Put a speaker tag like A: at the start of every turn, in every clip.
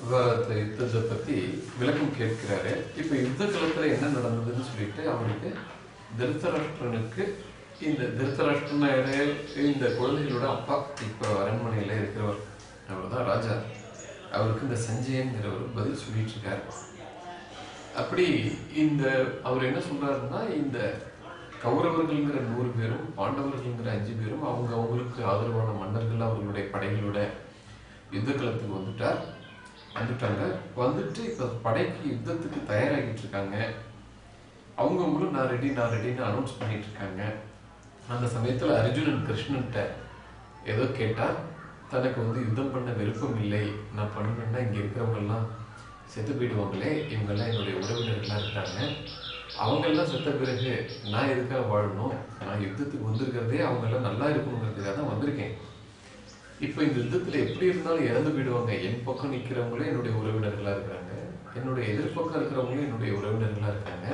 A: விவாதத்தை யுத்தத்தை பத்தி விளக்கம் கேட்கிறாரு. இப்ப யுத்த காலத்துல என்ன நடந்ததுன்னு சொல்லிட்டு அவருக்கு திருத்தராஷ்டிரனுக்கு, இந்த திருத்தராஷ்டிரன் இந்த குழந்தைகளோட அப்பா, இப்ப அரண்மனையில இருக்கிறவர், அவர் தான் ராஜா. அவருக்கு இந்த சஞ்சயன்கிறவர் பதில் சொல்லிட்டு இருக்காரு. அப்படி அவர் என்ன சொல்றாருன்னா, இந்த கௌரவர்கள்ங்கிற 100 பேரும் பாண்டவர்கள்ங்கிற 5 பேரும் அவங்களுக்கு ஆதரவான மன்னர்கள் அவர்களுடைய படைகளோட யுத்த களத்துக்கு வந்துட்டாங்க. வந்துட்டு இப்ப படைக்கு யுத்தத்துக்கு தயாராகிட்டு இருக்காங்க. அவங்களும் நான் ரெடின்னு அனௌன்ஸ் பண்ணிட்டு இருக்காங்க. அந்த சமயத்துல அர்ஜுனன் கிருஷ்ணன்ட்ட ஏதோ கேட்டா, தனக்கு யுத்தம் பண்ண விருப்பம் இல்லை, நான் பண்ணணும்னா இங்க இருக்கிறவங்க எல்லாம் செத்து போயிடுவாங்களே, இவங்கெல்லாம் என்னுடைய உறவினர்களா இருக்காங்க, அவங்கெல்லாம் செத்த பிறகு நான் எதுக்காக வாழணும், நான் யுத்தத்துக்கு வந்திருக்கிறதே அவங்கெல்லாம் நல்லா இருக்கணுங்கிறதுக்காக தான் வந்திருக்கேன். இப்ப இந்த யுத்தத்துல எப்படி இருந்தாலும் இறந்து போயிடுவாங்க. என் பக்கம் நிக்கிறவங்களே என்னுடைய உறவினர்களா இருக்காங்க, என்னுடைய எதிர்பக்கம் இருக்கிறவங்களும் என்னுடைய உறவினர்களா இருக்காங்க.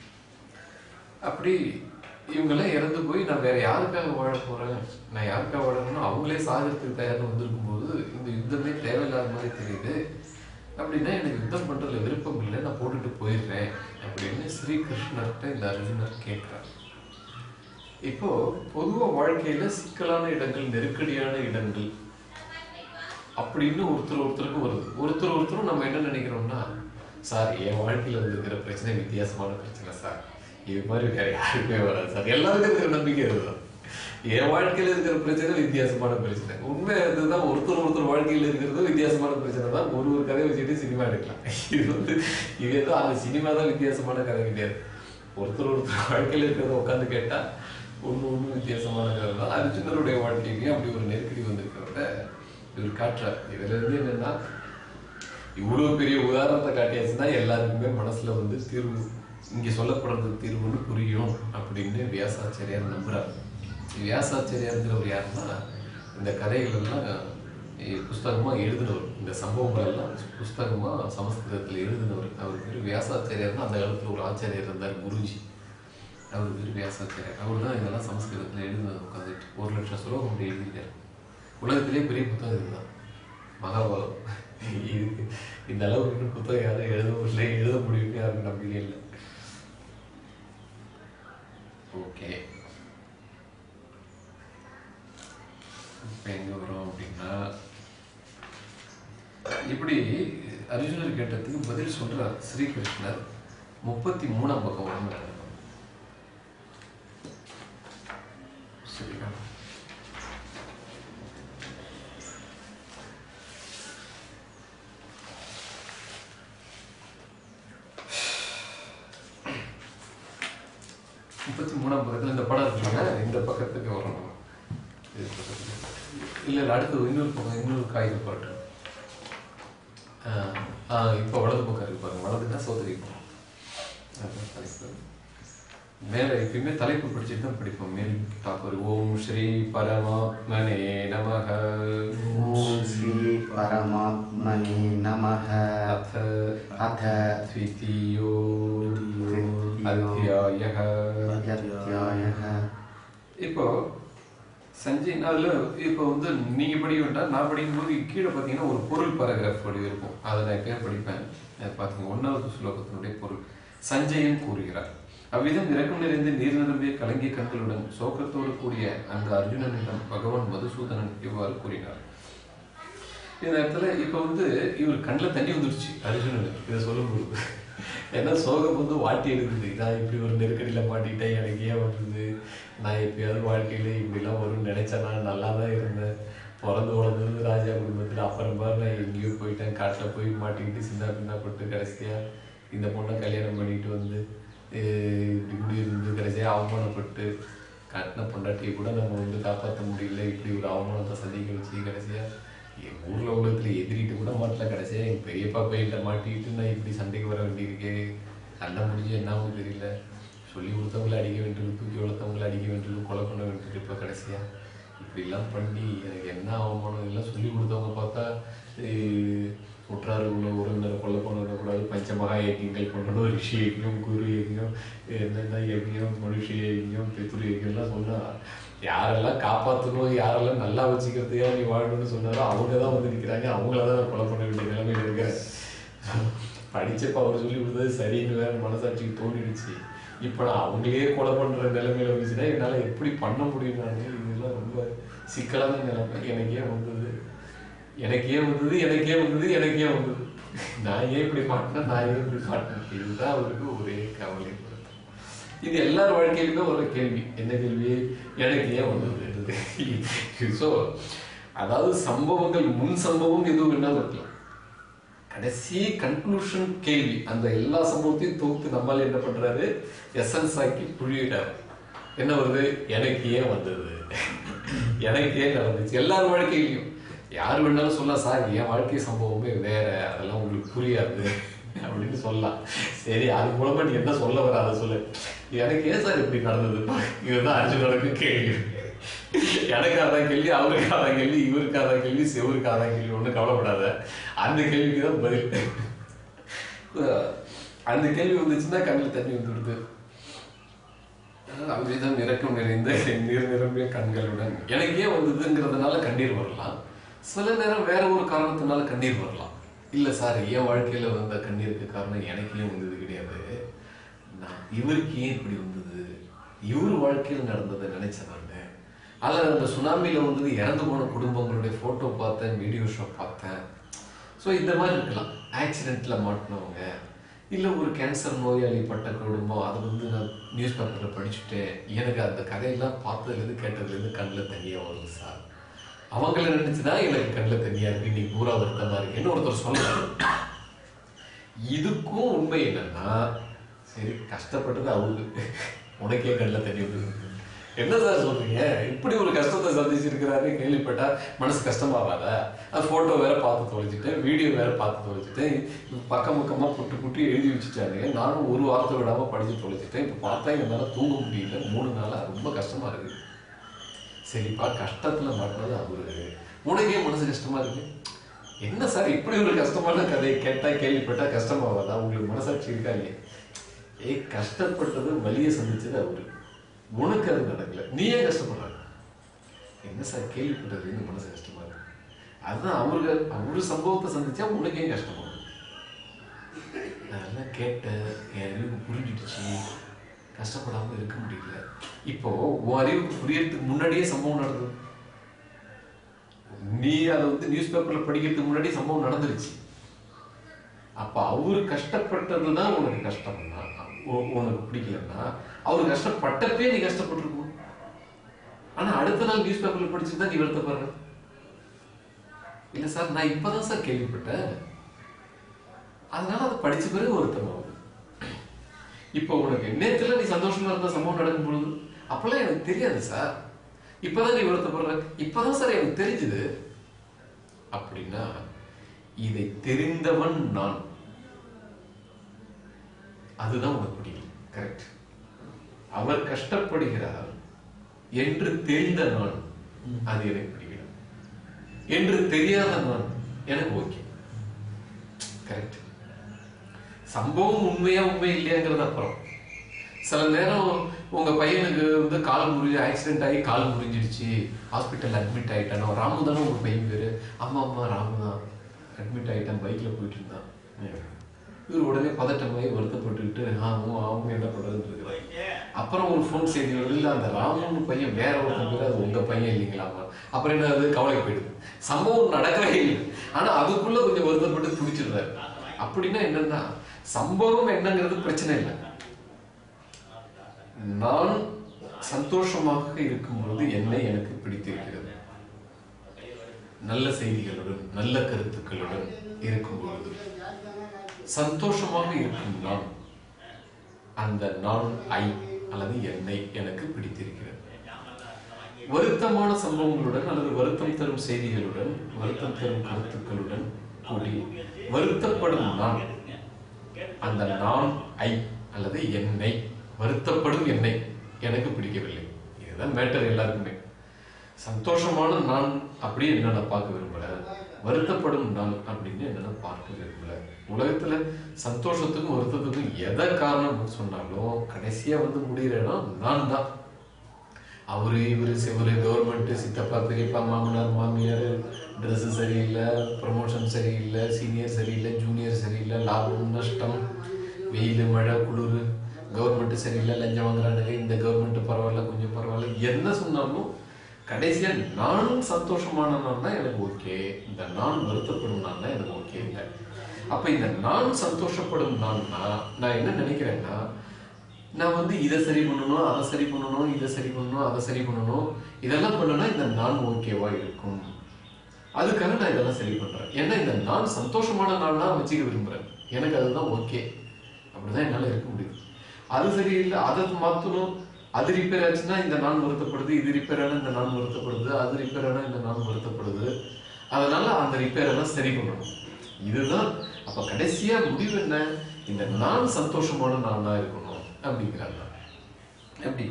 A: அப்படி இவங்கெல்லாம் இறந்து போய் நான் வேற யாருக்காக வாழ போறேன், நான் யாருக்காக வாழணும்னா அவங்களே சாகறதுக்கு தயார்னு வந்திருக்கும் போது இந்த யுத்தமே தேவையில்லாத மாதிரி தெரியுது. அப்படின்னா எனக்கு யுத்தம் பண்றதுல விருப்பம் இல்லை, நான் போட்டுட்டு போயிடுறேன் அப்படின்னு ஸ்ரீகிருஷ்ணர்கிட்ட இந்த அர்ஜுனர் கேட்கிறார். இப்போ பொதுவா வாழ்க்கையில சிக்கலான இடங்கள், நெருக்கடியான இடங்கள் அப்படின்னு ஒருத்தருக்கும் வருது. ஒருத்தரும் நம்ம என்ன நினைக்கிறோம்னா, சார் என் வாழ்க்கையில இருக்கிற பிரச்சனை வித்தியாசமான பிரச்சனை சார், இது மாதிரி வேற யாருக்குமே வராது சார், எல்லாருக்கும் இருக்கிற நம்பிக்கை இதுதான். என் வாழ்க்கையில இருக்கிற பிரச்சனை வித்தியாசமான பிரச்சனை. உண்மை அதுதான், ஒருத்தர் வாழ்க்கையில இருக்கிறது வித்தியாசமான பிரச்சனை தான். ஒரு கதையை வச்சுட்டு சினிமா எடுக்கலாம். இது ஏதோ அந்த சினிமா தான் வித்தியாசமான கதை கிடையாது. ஒருத்தர் வாழ்க்கையில இருக்கிறத உட்காந்து கேட்டா ஒண்ணு வித்தியாசமான கதை தான். அர்ஜுனருடைய வாழ்க்கையிலேயும் அப்படி ஒரு நெருக்கடி வந்திருக்கிறத இவர் காட்டுறார். இதுல இருந்து என்னன்னா, இவ்வளவு பெரிய உதாரணத்தை காட்டியாச்சுன்னா எல்லாருக்குமே மனசுல தீர்வு, இங்க சொல்லப்படுறது தீர்வுன்னு புரியும் அப்படின்னு வியாசாச்சாரியார் நம்புறாரு. வியாசாச்சாரியாருங்கிறவர் யாருன்னா, இந்த கதைகள் எல்லாம் புஸ்தகமா எழுதினவர், இந்த சம்பவங்கள் எல்லாம் புஸ்தகமா சமஸ்கிருதத்துல எழுதினவர். அவர் பேர் வியாசாச்சாரியார்னா, அந்த காலத்துல ஒரு ஆச்சாரியர் இருந்தார், குருஜி, அவர் பேர் வியாசாச்சாரியார். அவர் தான் இதெல்லாம் சமஸ்கிருதத்துல எழுதினது. உட்காந்துட்டு 1 லட்சம் ஸ்லோகம் எழுதியிருக்காரு. உலகத்திலே பெரிய புத்தகம் இதுதான், மகாபாரதம். இதுக்கு இந்த அளவுக்கு புத்தகம் யாரும் எழுத முடியும்னு யாருக்கும் நம்பிக்கை இல்லை. ஓகே, இப்ப எங்க வரும் அப்படின்னா, இப்படி அர்ஜுனர் கேட்டதுக்கு பதில் சொல்றார் ஸ்ரீகிருஷ்ணர். 33ஆம் பக்கம் வரும். சரியா? இந்த படம் இருக்குங்க, இந்த பக்கத்துக்கு வரணும். இல்ல அடுத்து இன்னொரு பக்கம், இன்னொரு காய்கறி பாட்டு. இப்ப வலது பக்கம் இருக்கு பாருங்க. வலதுன்னா சோதரிக்கும் மேல எப்பயுமே தலைப்பு படிச்சுட்டு தான் படிப்போம். மேல் டாப்பர் ஓம் ஸ்ரீ பரமாத்மனே நமஹ.
B: ஓம் ஸ்ரீ பரமாத்மனே நமஹ. அத
A: த்விதீயோ அத்தியாயः. இப்போ சஞ்சய் அதுல இப்போ நீங்க படிக்க வேண்டாம், நான் படிக்கும்போது கீழே பார்த்தீங்கன்னா ஒரு பொருள் பாராகிராஃப் படி இருக்கும். அதை நான் எப்பயும் படிப்பேன். பார்த்தீங்க 1வது ஸ்லோகத்தினுடைய பொருள். சஞ்சயன் கூறுகிறார், அவ்விதம் இரக்கம் நிறைந்து நீர் நிரம்பிய கலங்கிய கண்களுடன் சோகத்தோடு கூடிய அந்த அர்ஜுனனிடம் பகவான் மதுசூதனன் இவ்வாறு கூறினார். இந்த இடத்துல இப்ப இவர் கண்ணில் தண்ணி வந்துடுச்சு அர்ஜுனனுக்கு இதை சொல்லும்போது. ஏன்னா சோகம் வாட்டி எடுக்குது. நான் இப்படி ஒரு நெருக்கடியில மாட்டிக்கிட்டேன், எனக்கு ஏன் வருது, நான் எப்பயாவது வாழ்க்கையில இப்படிலாம் வரும்னு நினைச்சேன், நான் நல்லா தான் இருந்தேன், பிறந்து வளர்ந்தது ராஜா குடும்பத்துல, அப்புறம் பாரு நான் எங்கேயோ போயிட்டேன், காட்டில் போய் மாட்டிக்கிட்டு சின்ன பின்னப்பட்டு கடைசியா இந்த பொண்ணை கல்யாணம் பண்ணிட்டு இப்படி இப்படி இருந்து கடைசியா அவமானப்பட்டு கட்டின பொண்டாட்டியை கூட நம்ம காப்பாற்ற முடியல, இப்படி ஒரு அவமானத்தை சந்திக்க வச்சு கடைசியா என் ஊர்ல உலகத்துல எதிரிட்டு கூட மாட்டல, கடைசியா என் பெரியப்பா பையிட்ட மாட்டிக்கிட்டு நான் இப்படி சண்டைக்கு வர வேண்டியிருக்கே, சண்டை முடிஞ்சு என்னாவும் தெரியல, சொல்லி கொடுத்தவங்களை அடிக்க வேண்டியது, தூக்கி வளர்த்தவங்களை அடிக்க வேண்டியது, கொலை பண்ண வேண்டியது, இப்போ கடைசியா இப்படிலாம் பண்ணி எனக்கு என்ன அவமானம். இதெல்லாம் சொல்லி கொடுத்தவங்க பார்த்தா உற்றாருக்குள்ள உறவினர் கொலை பண்ணக்கூடாது, பஞ்சமகா யஜ்யங்கள் பண்ணணும், ரிஷி யஜ்யம், குரு யஜ்யம், என்னென்ன யஜ்யம், மனுஷ யஜ்யம், பித்ரு யஜ்யம்லாம் சொன்னா யாரெல்லாம் காப்பாற்றணும், யாரெல்லாம் நல்லா வச்சுக்கிறதுக்கா நீ வாழணும்னு சொன்னாரோ அவங்க தான் வந்து நிற்கிறாங்க. அவங்கள தான் கொலை பண்ண வேண்டிய நிலைமையில் இருக்கிறேன். படிச்சப்ப அவர் சொல்லி கொடுத்தது சரின்னு வேற மனசாட்சிக்கு தோணிடுச்சு. இப்போ நான் அவங்களே கொலை பண்ணுற நிலைமையில வந்துச்சுன்னா என்னால் எப்படி பண்ண முடியும்? நான் இதெல்லாம் ரொம்ப சிக்கலான நிலைமை. எனக்கே வந்தது. நான் ஏன் இப்படி மாட்டேன்? இதுதான் அவருக்கு ஒரே கவலை. இது எல்லார் வாழ்க்கையிலுமே ஒரு கேள்வி. என்ன கேள்வி? எனக்கு ஏன் வந்தது? ஸோ அதாவது சம்பவங்கள், முன் சம்பவம் எதுவும் என்ன இருக்கலாம், கடைசி கன்க்ளூஷன் கேள்வி. அந்த எல்லா சம்பவத்தையும் தொகுத்து நம்மால் என்ன பண்றாரு, எசன்ஸ் ஆக்கி புழியிட்டாரு. என்ன வருது? எனக்கு ஏன் வந்தது, எனக்கு ஏன் நடந்துச்சு. எல்லார் வாழ்க்கையிலையும் யார் வேணாலும் சொல்லலாம், சார் என் வாழ்க்கை சம்பவமே வேற, அதெல்லாம் உங்களுக்கு புரியாது அப்படின்னு சொல்லலாம். சரி, அது மூலமா நீ என்ன சொல்ல வர அதை சொல்லு. எனக்கு ஏன் சார் இப்படி நடந்தது? இதுதான் அர்ஜுனனுக்கு கேள்வி. எனக்காதான் கேள்வி, அவருக்காதான் கேள்வி, இவருக்காதான் கேள்வி, சிவருக்காதான் கேள்வி. ஒன்றும் கவலைப்படாத, அந்த கேள்விக்கு தான் பதில். அந்த கேள்வி வந்துச்சுன்னா கண்ணில் தண்ணி வந்துடுது. அவ்விதம் இறக்கம் நிறைந்த நீர் நிரம்பிய கண்களுடன் எனக்கு ஏன் வந்ததுங்கிறதுனால கண்ணீர் வரலாம். சில நேரம் வேற ஒரு காரணத்தினால கண்ணீர் வரலாம். இல்லை சார், என் வாழ்க்கையில வந்த கண்ணீருக்கு காரணம் எனக்கு ஏன் வந்தது கிடையாது, நான் இவருக்கு ஏன் இப்படி வந்தது, இவர் வாழ்க்கையில் நடந்ததை நினைச்சேன். நான் அதில் அந்த சுனாமியில் வந்தது இறந்து போன குடும்பங்களுடைய ஃபோட்டோ பார்த்தேன், வீடியோ ஷோ பார்த்தேன். ஸோ இந்த மாதிரி இருக்கலாம். ஆக்சிடெண்ட்டில் மாட்டினவங்க, இல்லை ஒரு கேன்சர் நோயாளி பட்ட குடும்பம், அதை நான் நியூஸ் பேப்பரில் படிச்சுட்டேன். எனக்கு அந்த கதையெல்லாம் பார்த்ததுலேருந்து கேட்டதுலேருந்து கண்ணில் தனியாக வருது சார். அவங்கள நினைச்சுதான் எனக்கு கண்ணில் தனியாக இருக்கு, இன்னைக்கு பூரா வருத்தமாக இருக்குன்னு ஒருத்தர் சொல்றாரு. இதுக்கும் உண்மை என்னன்னா, சரி கஷ்டப்பட்டது அவருக்கு, உனக்கே கண்ணில் தண்ணி வந்து என்ன சார் சொல்றீங்க, இப்படி ஒரு கஷ்டத்தை சந்திச்சிருக்கிறாரு கேள்விப்பட்டா மனசு கஷ்டமாவாதா? அது போட்டோ வேற பார்த்து தொலைச்சிட்டேன், வீடியோ வேற பார்த்து தொலைச்சிட்டேன், பக்கம் பக்கமாக புட்டு எழுதி வச்சுட்டாங்க. நானும் ஒரு வாரத்தை விடாம படிச்சு தொலைச்சிட்டேன். இப்போ பார்த்தா என்னால் தூங்க முடியல, 3 நாளாக ரொம்ப கஷ்டமா இருக்கு. சரிப்பா, கஷ்டத்துல மாட்டினது அவரு, உனக்கே மனசு கஷ்டமா இருக்கு. என்ன சார் இப்படி ஒரு கஷ்டமான கதையை கேட்டா கேள்விப்பட்டா கஷ்டமாவாதா? உங்களுக்கு மனசாட்சி இருக்கா இல்லையா? கஷ்டப்பட்டது, வலியை சந்திச்சது அவரு, உனக்கு அது நடக்கல, நீ ஏன் கஷ்டப்படுற? என்ன சார் கேள்விப்பட்டது மனசு கஷ்டமா இருக்கு. அதுதான் அவரு சம்பவத்தை சந்திச்சா உனக்கு ஏன் கஷ்டப்படும்? அதெல்லாம் கேட்டேன், என் அறிவுக்கு புரிஞ்சிடுச்சு, கஷ்டப்படாம இருக்க முடியல. இப்போ உன் அறிவுக்கு புரியறதுக்கு முன்னாடியே சம்பவம் நடந்தது. நீ அதை நியூஸ் பேப்பர்ல படிக்கிறதுக்கு முன்னாடி சம்பவம் நடந்துருச்சு. அப்ப அவரு கஷ்டப்பட்டதுதான் உனக்கு கஷ்டம்னா, உனக்கு பிடிக்கலன்னா, அவரு கஷ்டப்பட்டப்பே நீ கஷ்டப்பட்டிருக்கணும். ஆனா அடுத்த நாள் நியூஸ் பேப்பர்ல படிச்சுதான் நீ வருத்தப்படுற. இல்ல சார், நான் இப்பதான் சார் கேள்விப்பட்டேன், அதனால அதை படிச்ச பிறகு வருத்தமாகும். இப்ப உனக்கு நேத்துல நீ சந்தோஷமா இருந்த சம்பவம் நடக்கும் பொழுது அப்பெல்லாம் எனக்கு தெரியாது சார், இப்பதான் நீ வருத்தப்படுற, இப்பதான் சார் எனக்கு தெரிஞ்சது அப்படின்னா, இதை தெரிந்தவன் நான், அதுதான் உனக்கு பிடிக்கும். கரெக்ட். அவர் கஷ்டப்படுகிறார் என்று தெரிந்த நான், அது எனக்கு பிடிக்கல. என்று தெரியாத நான் எனக்கு ஓகே. கரெக்ட். சம்பவம் உண்மையா உண்மை இல்லையாங்கிறது அப்புறம். சில நேரம் உங்க பையனுக்கு கால் முறிஞ்சு, ஆக்சிடென்ட் ஆகி கால் முறிஞ்சிடுச்சு, ஹாஸ்பிட்டல் அட்மிட் ஆயிட்டானோ. ராமு தானே உங்க பையன் பேரு? ஆமா ராமு தான், அட்மிட் ஆயிட்டான், பைக்ல போயிட்டு இருந்தான். இவர் உடனே பதட்டமாயி வருத்தப்பட்டுக்கிட்டு அவங்க என்ன பண்றதுன்னு இருக்கிறாங்க. அப்புறம் ஒரு போன் செய்தி வருது, அந்த ராமுன்னு பையன் வேற ஒருத்தன் பேரு, அது உங்க பையன் இல்லைங்களாமா. அப்புறம் என்ன, அது கவலை போயிடுது. சம்பவம் நடக்கவே இல்லை, ஆனா அதுக்குள்ள கொஞ்சம் வருத்தப்பட்டு துடிச்சிடுறாரு. அப்படின்னா என்னன்னா, சம்பவம் என்னங்கிறது பிரச்சனை இல்லை. நான் சந்தோஷமாக இருக்கும் பொழுது என்னை எனக்கு பிடித்திருக்கிறது, நல்ல செய்திகளுடன் நல்ல கருத்துக்களுடன் இருக்கும் பொழுது சந்தோஷமாக இருக்கும் நான், அந்த நான் அல்லது என்னை எனக்கு பிடித்திருக்கிறது. வருத்தமான சம்பவங்களுடன் அல்லது வருத்தம் தரும் செய்திகளுடன் வருத்தம் தரும் கருத்துக்களுடன் கூடி வருத்தப்படும் நான், அந்த நான் அல்லது என்னை, வருத்தப்படும் என்னை எனக்கு பிடிக்கவில்லை. இதுதான் மேட்டர் எல்லாருக்குமே. சந்தோஷமான நான் அப்படியே என்னென்ன பார்க்க விரும்பல, வருத்தப்படும் நான் அப்படின்னு என்னென்ன பார்க்க விரும்பல. உலகத்துல சந்தோஷத்துக்கும் வருத்தத்துக்கும் எதை காரணம் சொன்னாலும் கடைசியா முடிகிற இடம் நான் தான். அவரு இவரு செவரு கவர்மெண்ட், சித்தப்பா பெரியப்பா மாமனார் மாமியார், ட்ரெஸ்ஸு சரியில்லை, ப்ரமோஷன் சரியில்லை, சீனியர் சரியில்லை, ஜூனியர் சரியில்லை, லாபம் நஷ்டம், வெயில் மழை குளிர், கவர்மெண்ட் சரியில்லை, லஞ்சம் வாங்குறானுங்க, இந்த கவர்மெண்ட் பரவாயில்ல கொஞ்சம் பரவாயில்ல, என்ன சொன்னாலும் கடைசியா நானும் சந்தோஷமானனா எனக்கு ஓகே, இந்த நான் வருத்தப்படும் நான் எனக்கு ஓகே இல்லை. அப்ப இந்த நான் சந்தோஷப்படும் நான் என்ன நினைக்கிறேன்னா, நான் இதை சரி பண்ணணும், அதை சரி பண்ணணும், இதை சரி பண்ணணும், அதை சரி பண்ணணும், இதெல்லாம் பண்ணனா இந்த நான் ஓகேவா இருக்கும். அதுக்காக நான் இதெல்லாம் சரி பண்றேன். ஏன்னா இந்த நான் சந்தோஷமான நாள்னா வச்சுக்க விரும்புறேன். எனக்கு அதுதான் ஓகே, அப்படிதான் என்னால இருக்க முடியுது. அது சரியில்லை, அதை மாத்தணும், அது ரிப்பேர் ஆச்சுன்னா இந்த நான் வருத்தப்படுது, இது ரிப்பேர் ஆனா இந்த நான் வருத்தப்படுது, அது ரிப்பேர் ஆனா இந்த நான் வருத்தப்படுது. அதனால அந்த ரிப்பேர் எல்லாம் சரி பண்ணணும். இதுதான் அப்ப கடைசியா முடிவு என்ன, இந்த நான் சந்தோஷமான நானா இருக்கணும் அப்படிங்கிறாங்க. அப்படி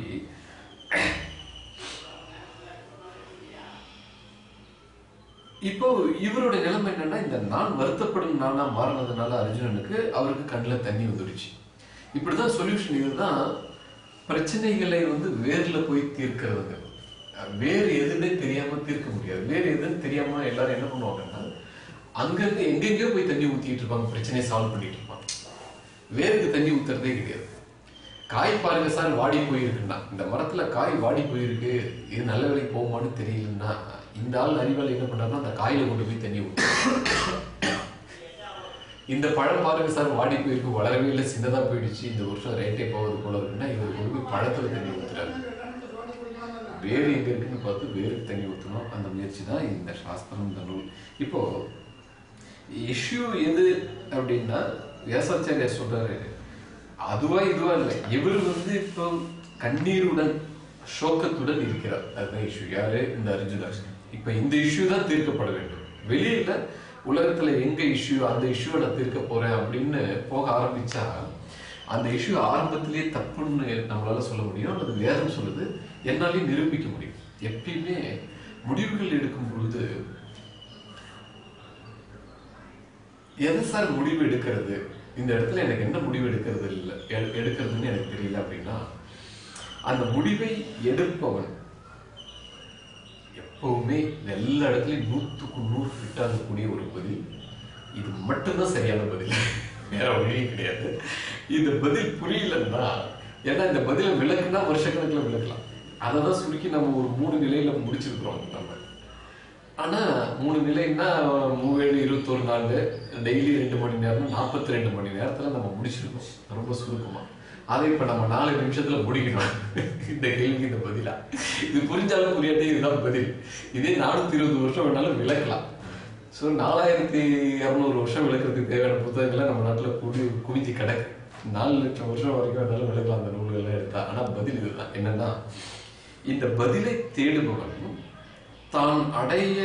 A: இப்போ இவருடைய நிலைமை என்னன்னா, இந்த நான் வருத்தப்படும் நானா மாறினதுனால அர்ஜுனனுக்கு அவருக்கு கண்ணில் தண்ணி வந்துடுச்சு. இப்படிதான் சொல்யூஷன். இதுதான் பிரச்சனைகளை வேர்ல போய் தீர்க்கிறது. வேறு எதுன்னே தெரியாம தீர்க்க முடியாது. வேறு எதுன்னு தெரியாம எல்லாரும் என்ன பண்ணுவாங்கன்னா, அங்கிருந்து எங்கெங்கயோ போய் தண்ணி ஊத்திட்டு இருப்பாங்க, பிரச்சனையை சால்வ் பண்ணிட்டு இருப்பாங்க. வேருக்கு தண்ணி ஊத்துறதே கிடையாது. காய் பாருங்க சார் வாடி போயிருக்குன்னா, இந்த மரத்துல காய் வாடி போயிருக்கு, இது நல்ல வேலைக்கு போகுமான்னு தெரியலன்னா, இந்த ஆள் அறிவாளி என்ன பண்றாருன்னா அந்த காயில கொண்டு போய் தண்ணி ஊத்து. இந்த பழம் பாருங்க சார் வாடி போயிருக்கு, வளரவே இல்லை, சின்னதா போயிடுச்சு, இந்த வருஷம் ரேட்டே போவது போல இருக்குன்னா இவர் கொண்டு போய் பழத்துல தண்ணி ஊத்துறாரு. வேறு எங்க இருக்குன்னு பார்த்து வேருக்கு தண்ணி ஊற்றணும். அந்த முயற்சி தான் இந்த சாஸ்திரம், இந்த நூல். இப்போ இஷ்யூ எது அப்படின்னா, வியாசாச்சாரியா சொல்றாரு, அதுவா இதுவா இல்லை, இவர் இப்போ கண்ணீருடன் சோகத்துடன் இருக்கிறார். அதுதான் இஷ்யூ. யாரு? இந்த அர்ஜுனன். இப்ப இந்த இஷ்யூ தான் தீர்க்கப்பட வேண்டும். வெளியில உலகத்துல எங்க இஷ்யூ, அந்த இஷ்யூவை நான் தீர்க்க போறேன் அப்படின்னு போக ஆரம்பிச்சா அந்த இஷ்யூ ஆரம்பத்திலேயே தப்புன்னு நம்மளால சொல்ல முடியும். அது வேதம் சொல்லுது, என்னாலையும் நிரூபிக்க முடியும். எப்பயுமே முடிவுகள் எடுக்கும் பொழுது எதை சார் முடிவு எடுக்கிறது, இந்த இடத்துல எனக்கு என்ன முடிவு எடுக்கிறது இல்லை எடுக்கிறதுன்னு எனக்கு தெரியல அப்படின்னா, அந்த முடிவை எடுப்பவன் எப்பவுமே எல்லா இடத்துலயும் 100க்கு 100 ஃபிட் ஆகக்கூடிய ஒரு பதில், இது மட்டும்தான் சரியான பதில், வேற வழியே கிடையாது. இந்த பதில் புரியலன்னா, ஏன்னா இந்த பதிலை விளக்குனா வருஷக்கணக்கில் விளக்கலாம். அதை தான் சுருக்கி நம்ம ஒரு 3 நிலையில முடிச்சிருக்கிறோம் நம்ம. ஆனா 3 நிலைன்னா 3/7 21 நாள், டெய்லி 2 மணி நேரம், 42 மணி நேரத்துல நம்ம முடிச்சிருக்கோம் ரொம்ப சுருக்கமா. அதை இப்ப நம்ம 4 நிமிஷத்துல முடிக்கணும். இந்த கேள்வி இந்த பதிலா, இது புரிஞ்சாலும் புரியாட்டே இதுதான் பதில். இதே 420 வருஷம் வேணாலும் விளக்கலாம். ஸோ 4200 வருஷம் விளக்குறதுக்கு தேவையான புத்தகங்களை நம்ம நாட்டில் குவிஞ்சு கிடக்கு. 4 லட்சம் வருஷம் வரைக்கும் வேணாலும் விளக்கலாம் அந்த நூல்கள்லாம் எடுத்தா. ஆனா பதில் இதுதான். என்னன்னா, இந்த பதிலை தேடுபவன் தான் அடைய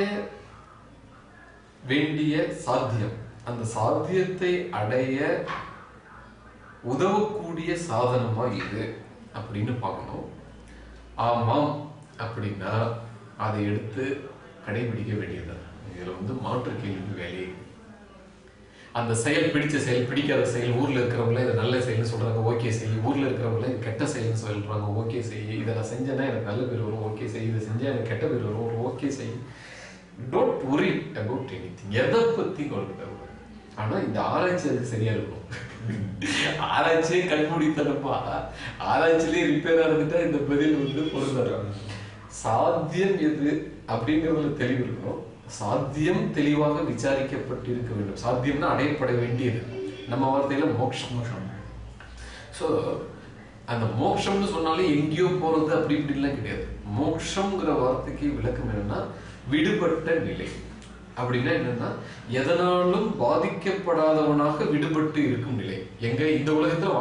A: வேண்டிய சாத்தியம், அந்த சாத்தியத்தை அடைய உதவக்கூடிய சாதனமா இது அப்படின்னு பார்க்கணும். ஆமாம் அப்படின்னா அதை எடுத்து கடைபிடிக்க வேண்டியது. இதுல மாற்று கேள்வி வேலையே. அந்த செயல் பிடிச்ச செயல், பிடிக்காத செயல், ஊர்ல இருக்கிறவங்கள இதை நல்ல செயல்னு சொல்றாங்க, ஓகே செய்ய. ஊர்ல இருக்கிறவங்கள இது கெட்ட செயல்னு சொல்றாங்க, ஓகே செய்ய. இதை நான் செஞ்சேன்னா எனக்கு நல்ல பேர் வரும், ஓகே செய்ய. இதை செஞ்சா எனக்கு கெட்ட பேர் வரும், ஓகே செய்ய. Don't worry about anything. எதை பத்தி கவலைப்பட. ஆனா இந்த ஆராய்ச்சி அதுக்கு சரியா இருக்கும். ஆராய்ச்சியே கண்மூடித்தனப்பா, ஆராய்ச்சியிலே ரிப்பேரா இருந்துட்டா இந்த பதில் பொருந்தாரு. சாத்தியம் எது அப்படிங்கிறதுல தெளிவு இருக்கணும். சாத்தியம் தெளிவாக விசாரிக்கப்பட்டு இருக்க வேண்டும். சாத்தியம்னா அடையப்பட வேண்டியது. நம்ம வார்த்தையில மோட்சம். ஸோ அந்த மோட்சம்னு சொன்னாலே எங்கேயோ போறது அப்படி இப்படிலாம் கிடையாது. மோட்சம்ங்கிற வார்த்தைக்கு விளக்கம் என்னன்னா, விடுபட்ட நிலை. அப்படின்னா என்னன்னா, எதனாலும் பாதிக்கப்படாதவனாக விடுபட்டு இருக்கும் நிலை. எங்க இந்த உலகத்துல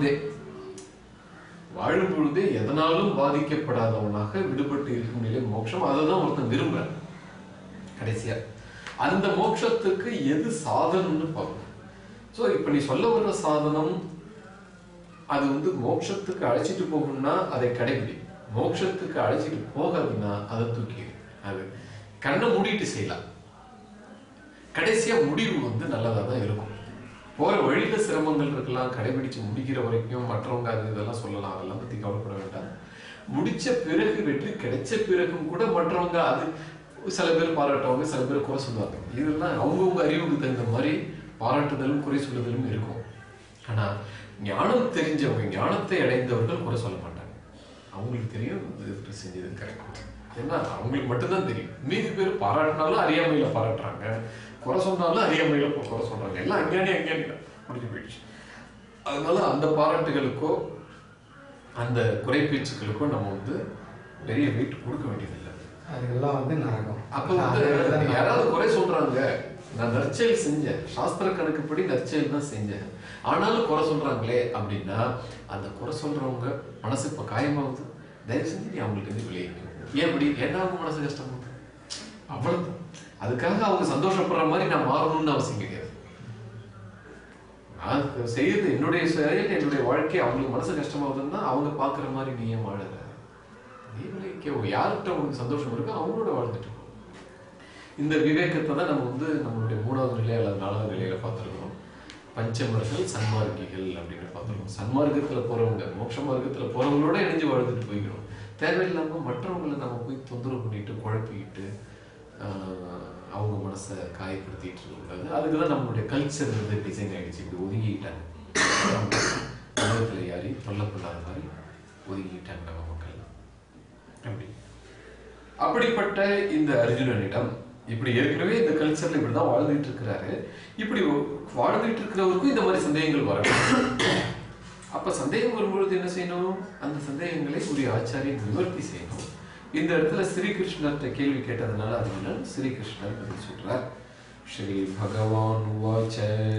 A: வாழும் பொழுதே எதனாலும் பாதிக்கப்படாதவனாக விடுபட்டு இருக்கும் நிலை மோட்சம். அதைதான் ஒருத்தன் விரும்புற. கடைசியா அந்த மோட்சத்துக்கு எது சாதனம்னு பார்க்கணும். ஸோ இப்ப நீ சொல்ல வர்ற சாதனம் அது மோட்சத்துக்கு அழைச்சிட்டு போகணும்னா அதை கடைபிடி. மோட்சத்துக்கு அழைச்சிட்டு போகாதுன்னா அதை தூக்கி. அது கண்ணை மூடிட்டு செய்யலாம். கடைசியா முடிவு நல்லதா தான் இருக்கும். போற வழியில சிரமங்கள் இருக்கலாம், கடைபிடிச்சு முடிக்கிற வரைக்கும் மற்றவங்க அது இதெல்லாம் சொல்லலாம், அதெல்லாம் பத்தி கவலைப்பட வேண்டாம். முடிச்ச பிறகு வெற்றி கிடைச்ச பிறகும் கூட மற்றவங்க அது சில பேர் பாராட்டுவாங்க, சில பேர் குறை சொல்லுவாங்க. இதெல்லாம் அவங்கவுங்க அறிவுக்கு தகுந்த மாதிரி பாராட்டுதலும் குறை சொல்லுதலும் இருக்கும். ஆனா ஞானம் தெரிஞ்சவங்க, ஞானத்தை அடைந்தவர்கள் குறை சொல்ல மாட்டாங்க. அவங்களுக்கு தெரியும் இது செஞ்சது கரெக்ட், ஏன்னா அவங்களுக்கு மட்டும்தான் தெரியும். மீதி பேர் பாராட்டினாலும் அறியாமையில பாராட்டுறாங்க, குறை சொன்னாலும் அறியாமையில குறை சொல்றாங்க. எல்லாம் அஞ்ஞானி முடிஞ்சு போயிடுச்சு. அதனால அந்த பாராட்டுகளுக்கோ அந்த குறை பேச்சுக்களுக்கோ நம்ம வந்து பெரிய வெயிட் கொடுக்க வேண்டியதில்லை.
B: அதெல்லாம் வந்து நரகம்.
A: அப்ப வந்து யாராவது குறை சொல்றாங்க, நான் நற்செயல் செஞ்சேன், சாஸ்திர கணக்குப்படி நற்செயல் தான் செஞ்சேன், ஆனாலும் குறை சொல்றாங்களே அப்படின்னா அந்த குறை சொல்றவங்க மனசு இப்ப காயமாகுது, தயவு செஞ்சு நீ அவங்களுக்கு வந்து விளையாடணும். ஏன் அப்படி? ஏன்னா அவங்க மனசு கஷ்டமாகுது, அவ்வளவுதான். அதுக்காக அவங்க சந்தோஷப்படுற மாதிரி நான் மாறணும்னு அவசியம் கிடையாது. நான் செய்யறது என்னுடைய செயல், என்னுடைய வாழ்க்கை அவங்களுக்கு மனசு கஷ்டமாகுதுன்னா அவங்க பாக்குற மாதிரி நீ ஏன் வாழற? நீ விளைவிக்க யார்கிட்ட உங்களுக்கு சந்தோஷம் இருக்கோ அவங்களோட வாழ்ந்துட்டு. இந்த விவேகத்தை தான் நம்ம வந்து நம்மளுடைய 3வது நிலை அல்லது 4வது நிலையில பார்த்துருக்கோம். பஞ்சமர்கள் சன்மார்க்கிகள் அப்படின்னு பார்த்துருக்கோம். சன்மார்க்கத்துல போறவங்க, மோட்ச மார்க்கத்துல போறவங்களோட இணைஞ்சு வாழ்ந்துட்டு போய்க்கிறோம். தேவையில்லாம மற்றவங்களை நம்ம போய் தொந்தரவு பண்ணிட்டு குழப்பிக்கிட்டு அவங்க மனசை காயப்படுத்திட்டு இருக்கக்கூடாது. அதுக்குதான் நம்மளுடைய கல்ச்சர் வந்து டிசைன் ஆகிடுச்சு. இப்படி ஒதுங்கிட்டாங்க, உலகத்தில் யாரையும் சொல்லப்படாத மாதிரி ஒதுங்கிட்டாங்க நம்ம மக்கள். அப்படிப்பட்ட இந்த அர்ஜுனனிடம் இப்படி ஏற்கனவே இந்த கல்ச்சர்ல இப்படிதான் வாழ்ந்துட்டு இருக்கிறாரு. இப்படி வாழ்ந்துட்டு இருக்கிறவருக்கும் இந்த மாதிரி சந்தேகங்கள் வரணும். அப்ப சந்தேகம் வரும்பொழுது என்ன செய்யணும்? அந்த சந்தேகங்களை ஒரு ஆச்சாரியன் நிவர்த்தி செய்யணும். இந்த இடத்துல ஸ்ரீகிருஷ்ணர்கிட்ட கேள்வி கேட்டதுனால அர்ஜுனன் ஸ்ரீகிருஷ்ணர் பதில் சொல்றார். ஸ்ரீ பகவான் வாச்ச,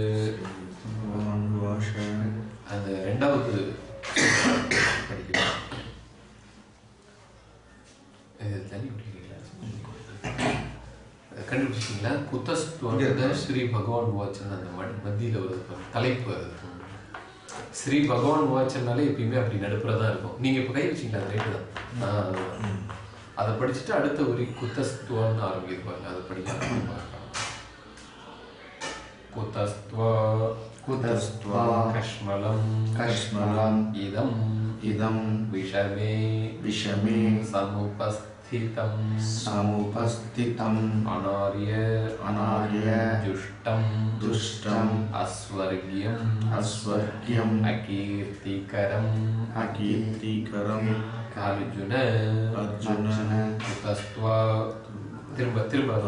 A: அந்த 2வது படிக்கலாம். கண்டுபிடிச்சிங்களா? குத்தஸ்துவ ஸ்ரீ பகவான் வாச்சன் அந்த மத்தியில ஒரு தலைப்பு. அது ஸ்ரீ பகவான் வாச்சனாலே எப்பயுமே அப்படி நடுப்புறதான் இருக்கும். நீங்க இப்ப கை வச்சீங்களா? ரைட்டு தான். அதை படிச்சுட்டு அடுத்த ஒரு குத்தஸ்துவான்னு ஆரம்பிப்பாங்க. அதை படிக்கலாம். குத்தஸ்துவா
B: குதஸ்த்வா
A: கஷ்மலம்
B: கஷ்மலம்
A: இதம்
B: இதம்
A: விஷமே
B: விஷமே
A: சமுபஸ்திதம்
B: சமுபஸ்திதம்
A: அனார்ய
B: அனார்ய
A: துஷ்டம்
B: துஷ்டம்
A: அஸ்வர்கியம்
B: அஸ்வர்கியம்
A: அகீர்த்திகரம்
B: அகீர்த்திகரம்
A: அர்ஜுன
B: அர்ஜுன
A: குதஸ்த்வா திரும்ப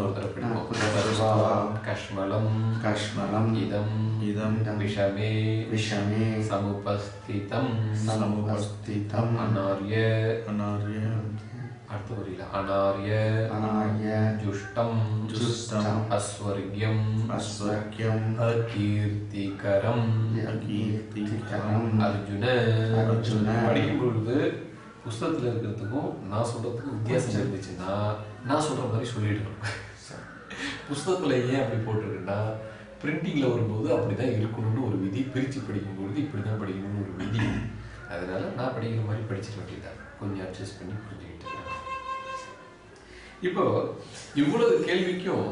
A: கஷ்மலம்
B: கஷ்மலம்
A: இதம்
B: இதம்
A: விஷமே
B: விஷமே
A: சமுபஸ்திதம்
B: சமுபஸ்திதம்
A: அனார்ய
B: அனார்ய
A: அடுத்த வரியில அனார்ய
B: அனார்ய
A: ஜுஷ்டம்
B: ஜுஷ்டம்
A: அஸ்வர்கியம்
B: அஸ்வர்கியம்
A: அகீர்த்திகரம்
B: அகீர்த்திகரம்
A: அர்ஜுன
B: அர்ஜுன
A: படிக்கும் பொழுது புஸ்தகத்துல இருக்கிறதுக்கும் நான் சொல்றதுக்கும் வித்தியாசம் இருந்துச்சுன்னா நான் சொல்ற மாதிரி சொல்லிடுறேன். புஸ்தகத்துல ஏன் அப்படி போட்டிருக்கேன்னா பிரிண்டிங்ல வரும்போது அப்படிதான் இருக்கணும்னு ஒரு விதி, பிரிச்சு படிக்கும்பொழுது இப்படிதான் படிக்கணும்னு ஒரு விதி. அதனால நான் படிக்கிற மாதிரி படிச்சிட வேண்டியதான், கொஞ்சம் அட்ஜஸ்ட் பண்ணி புரிஞ்சுக்கிட்டு. இப்போ இவ்வளவு கேள்விக்கும்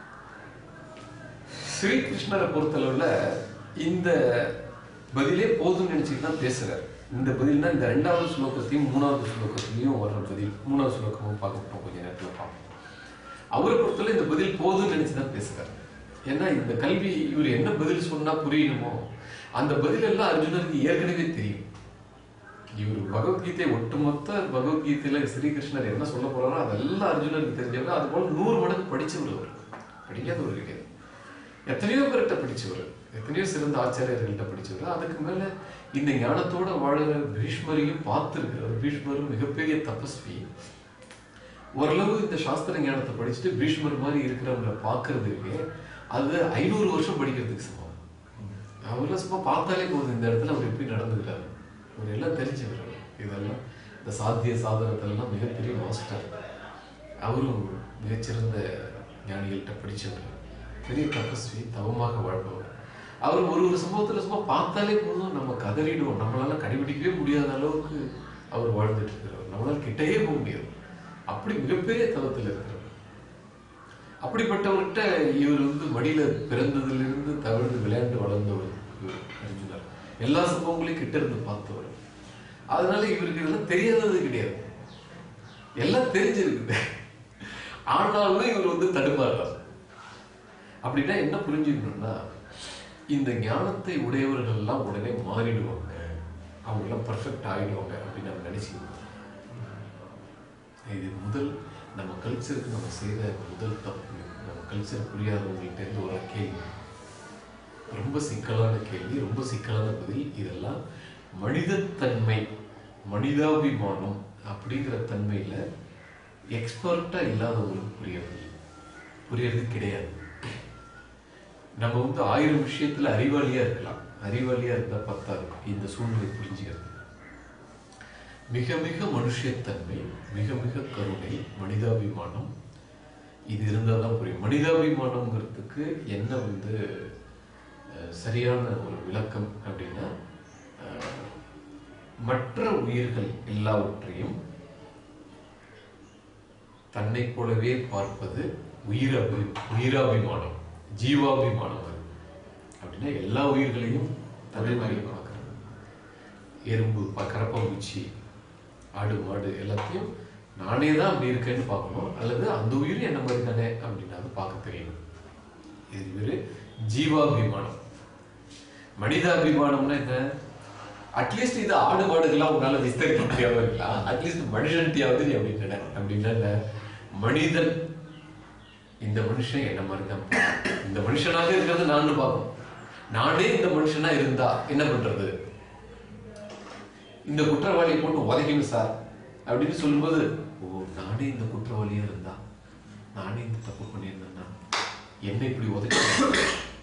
A: ஸ்ரீகிருஷ்ணரை பொறுத்தளவுல இந்த பதிலே போதும்னு நினைச்சுட்டு தான் பேசுறாரு. இந்த பதில் தான் இந்த 2வது ஸ்லோகத்தையும் 3வது ஸ்லோகத்திலையும் வர்ற பதில். 3வது ஸ்லோகமும் பார்க்க போறோம், கொஞ்ச நேரத்துல பார்ப்போம். அவரை பொறுத்தவரை இந்த பதில் போதும்னு நினைச்சுதான் பேசுறாரு. ஏன்னா இந்த கல்வி இவர் என்ன பதில் சொன்னா புரியணுமோ அந்த பதில் எல்லாம் அர்ஜுனருக்கு ஏற்கனவே தெரியும். இவர் பகவத்கீதை ஒட்டுமொத்த பகவத்கீதையில ஸ்ரீகிருஷ்ணர் என்ன சொல்ல போறாரோ அதெல்லாம் அர்ஜுனருக்கு தெரிஞ்சவர். அது போல 100 மடங்கு படிச்சவர். அவர் படிக்காதவர் கிடையாது. எத்தனையோ பேர்கிட்ட படிச்சவர், எத்தனையோ சிறந்த ஆச்சாரியர்கள்ட்ட படிச்சவர். அதுக்கு மேல இந்த ஞானத்தோட வாழற பீஷ்மரையும் பார்த்திருக்கிறார். பீஷ்மரும் மிகப்பெரிய தபஸ்வி. ஓரளவு இந்த சாஸ்திர ஞானத்தை படிச்சுட்டு பீஷ்மர் மாதிரி இருக்கிறவங்களை பார்க்கறதுக்கு அது 500 வருஷம் படிக்கிறதுக்கு சமம். அவர்லாம் சும்மா பார்த்தாலே போதும் இந்த இடத்துல அவர் எப்படி நடந்துக்கிறாரு, அவர் எல்லாம் தெரிஞ்சவர். இதெல்லாம் இந்த சாத்திய சாதனத்திலாம் மிகப்பெரிய மாஸ்டர். அவரும் மிகச்சிறந்த ஞானிகள்கிட்ட படிச்சவர், பெரிய தபஸ்வி, தவமாக வாழ்பவர். அவர் ஒரு சம்பவத்துல சும்மா பார்த்தாலே போதும் நம்ம கதறிடுவோம். நம்மளால கடைபிடிக்கவே முடியாத அளவுக்கு அவர் வாழ்ந்துட்டு இருக்கிறவர். நம்மளால கிட்டையே போக முடியாது, அப்படி மிகப்பெரிய தவத்தில் இருக்கிறவர். அப்படிப்பட்டவர்கிட்ட இவர் மடியில பிறந்ததிலிருந்து தவிர்த்து விளையாண்டு வளர்ந்தவர் அர்ஜுனர். எல்லா சம்பவங்களையும் கிட்ட இருந்து பார்த்தவர். அதனால இவருக்கு இதெல்லாம் தெரியாதது கிடையாது, எல்லாம் தெரிஞ்சிருக்குது. ஆனாலும் இவர் வந்து தடுமாறுறார். அப்படின்னா என்ன புரிஞ்சுக்கணும்னா, இந்த ஞானத்தை உடையவர்கள் எல்லாம் உடனே மாறிடுவாங்க, அவங்க எல்லாம் பர்ஃபெக்ட் ஆகிடுவாங்க அப்படின்னு நம்ம நினைச்சுக்கணும். இது முதல் நம்ம கல்ச்சருக்கு நம்ம செய்த முதல் தப்பு. நம்ம கல்ச்சர் புரியாதவங்கள்ட்ட இருந்து ஒரு கேள்வி, ரொம்ப சிக்கலான கேள்வி, ரொம்ப சிக்கலான பதில். இதெல்லாம் மனிதத்தன்மை, மனிதாபிமானம் அப்படிங்கிற தன்மையில எக்ஸ்பர்ட்டா இல்லாதவங்களுக்கு புரியறது கிடையாது. நம்ம வந்து 1000 விஷயத்துல அறிவாளியா இருக்கலாம், அறிவாளியா இருந்தா பத்தாது இந்த சூழ்நிலை புரிஞ்சுக்கிறது. மிக மிக மனுஷத்தன்மை, மிக மிக கருணை, மனிதாபிமானம், இது இருந்தால் தான் புரியும். மனிதாபிமானம்ங்கிறதுக்கு என்ன வந்து சரியான ஒரு விளக்கம் அப்படின்னா, மற்ற உயிர்கள் எல்லாவற்றையும் தன்னை போலவே பார்ப்பது உயிராபிமானம், ஜீவாபிமானம். அப்படின்னா எல்லா உயிர்களையும் தன்னை மாதிரி பார்க்கறது. எறும்பு, கரப்பாம்பூச்சி, ஆடு, மாடு எல்லாத்தையும் நானே தான் அப்படி இருக்கேன்னு பார்க்கணும், அல்லது அந்த உயிர் என்ன மாதிரி தானே அப்படின்னாவது பார்க்க தெரியணும். இது ஒரு ஜீவாபிமானம். மனிதாபிமானம்னா என்ன? அட்லீஸ்ட் இது ஆடு மாடுகள்லாம் உன்னால விஸ்தரிக்க முடியாம இருக்கலாம், அட்லீஸ்ட் மனுஷன்ட்டியாவது நீ அப்படின்னு அப்படின்னா மனிதன், இந்த மனுஷன் என்ன மாதிரி தான், இந்த மனுஷனாக இருக்கிறது நான் பார்க்கணும். நானே இந்த மனுஷனா இருந்தா என்ன பண்றது? இந்த குற்றவாளியை போட்டு உதைக்கணும் சார் அப்படின்னு சொல்லும்போது, ஓ நானே இந்த குற்றவாளியா இருந்தா, நானே இந்த தப்பு பண்ணியிருந்தேன்னா என்ன இப்படி உதைச்சாங்க,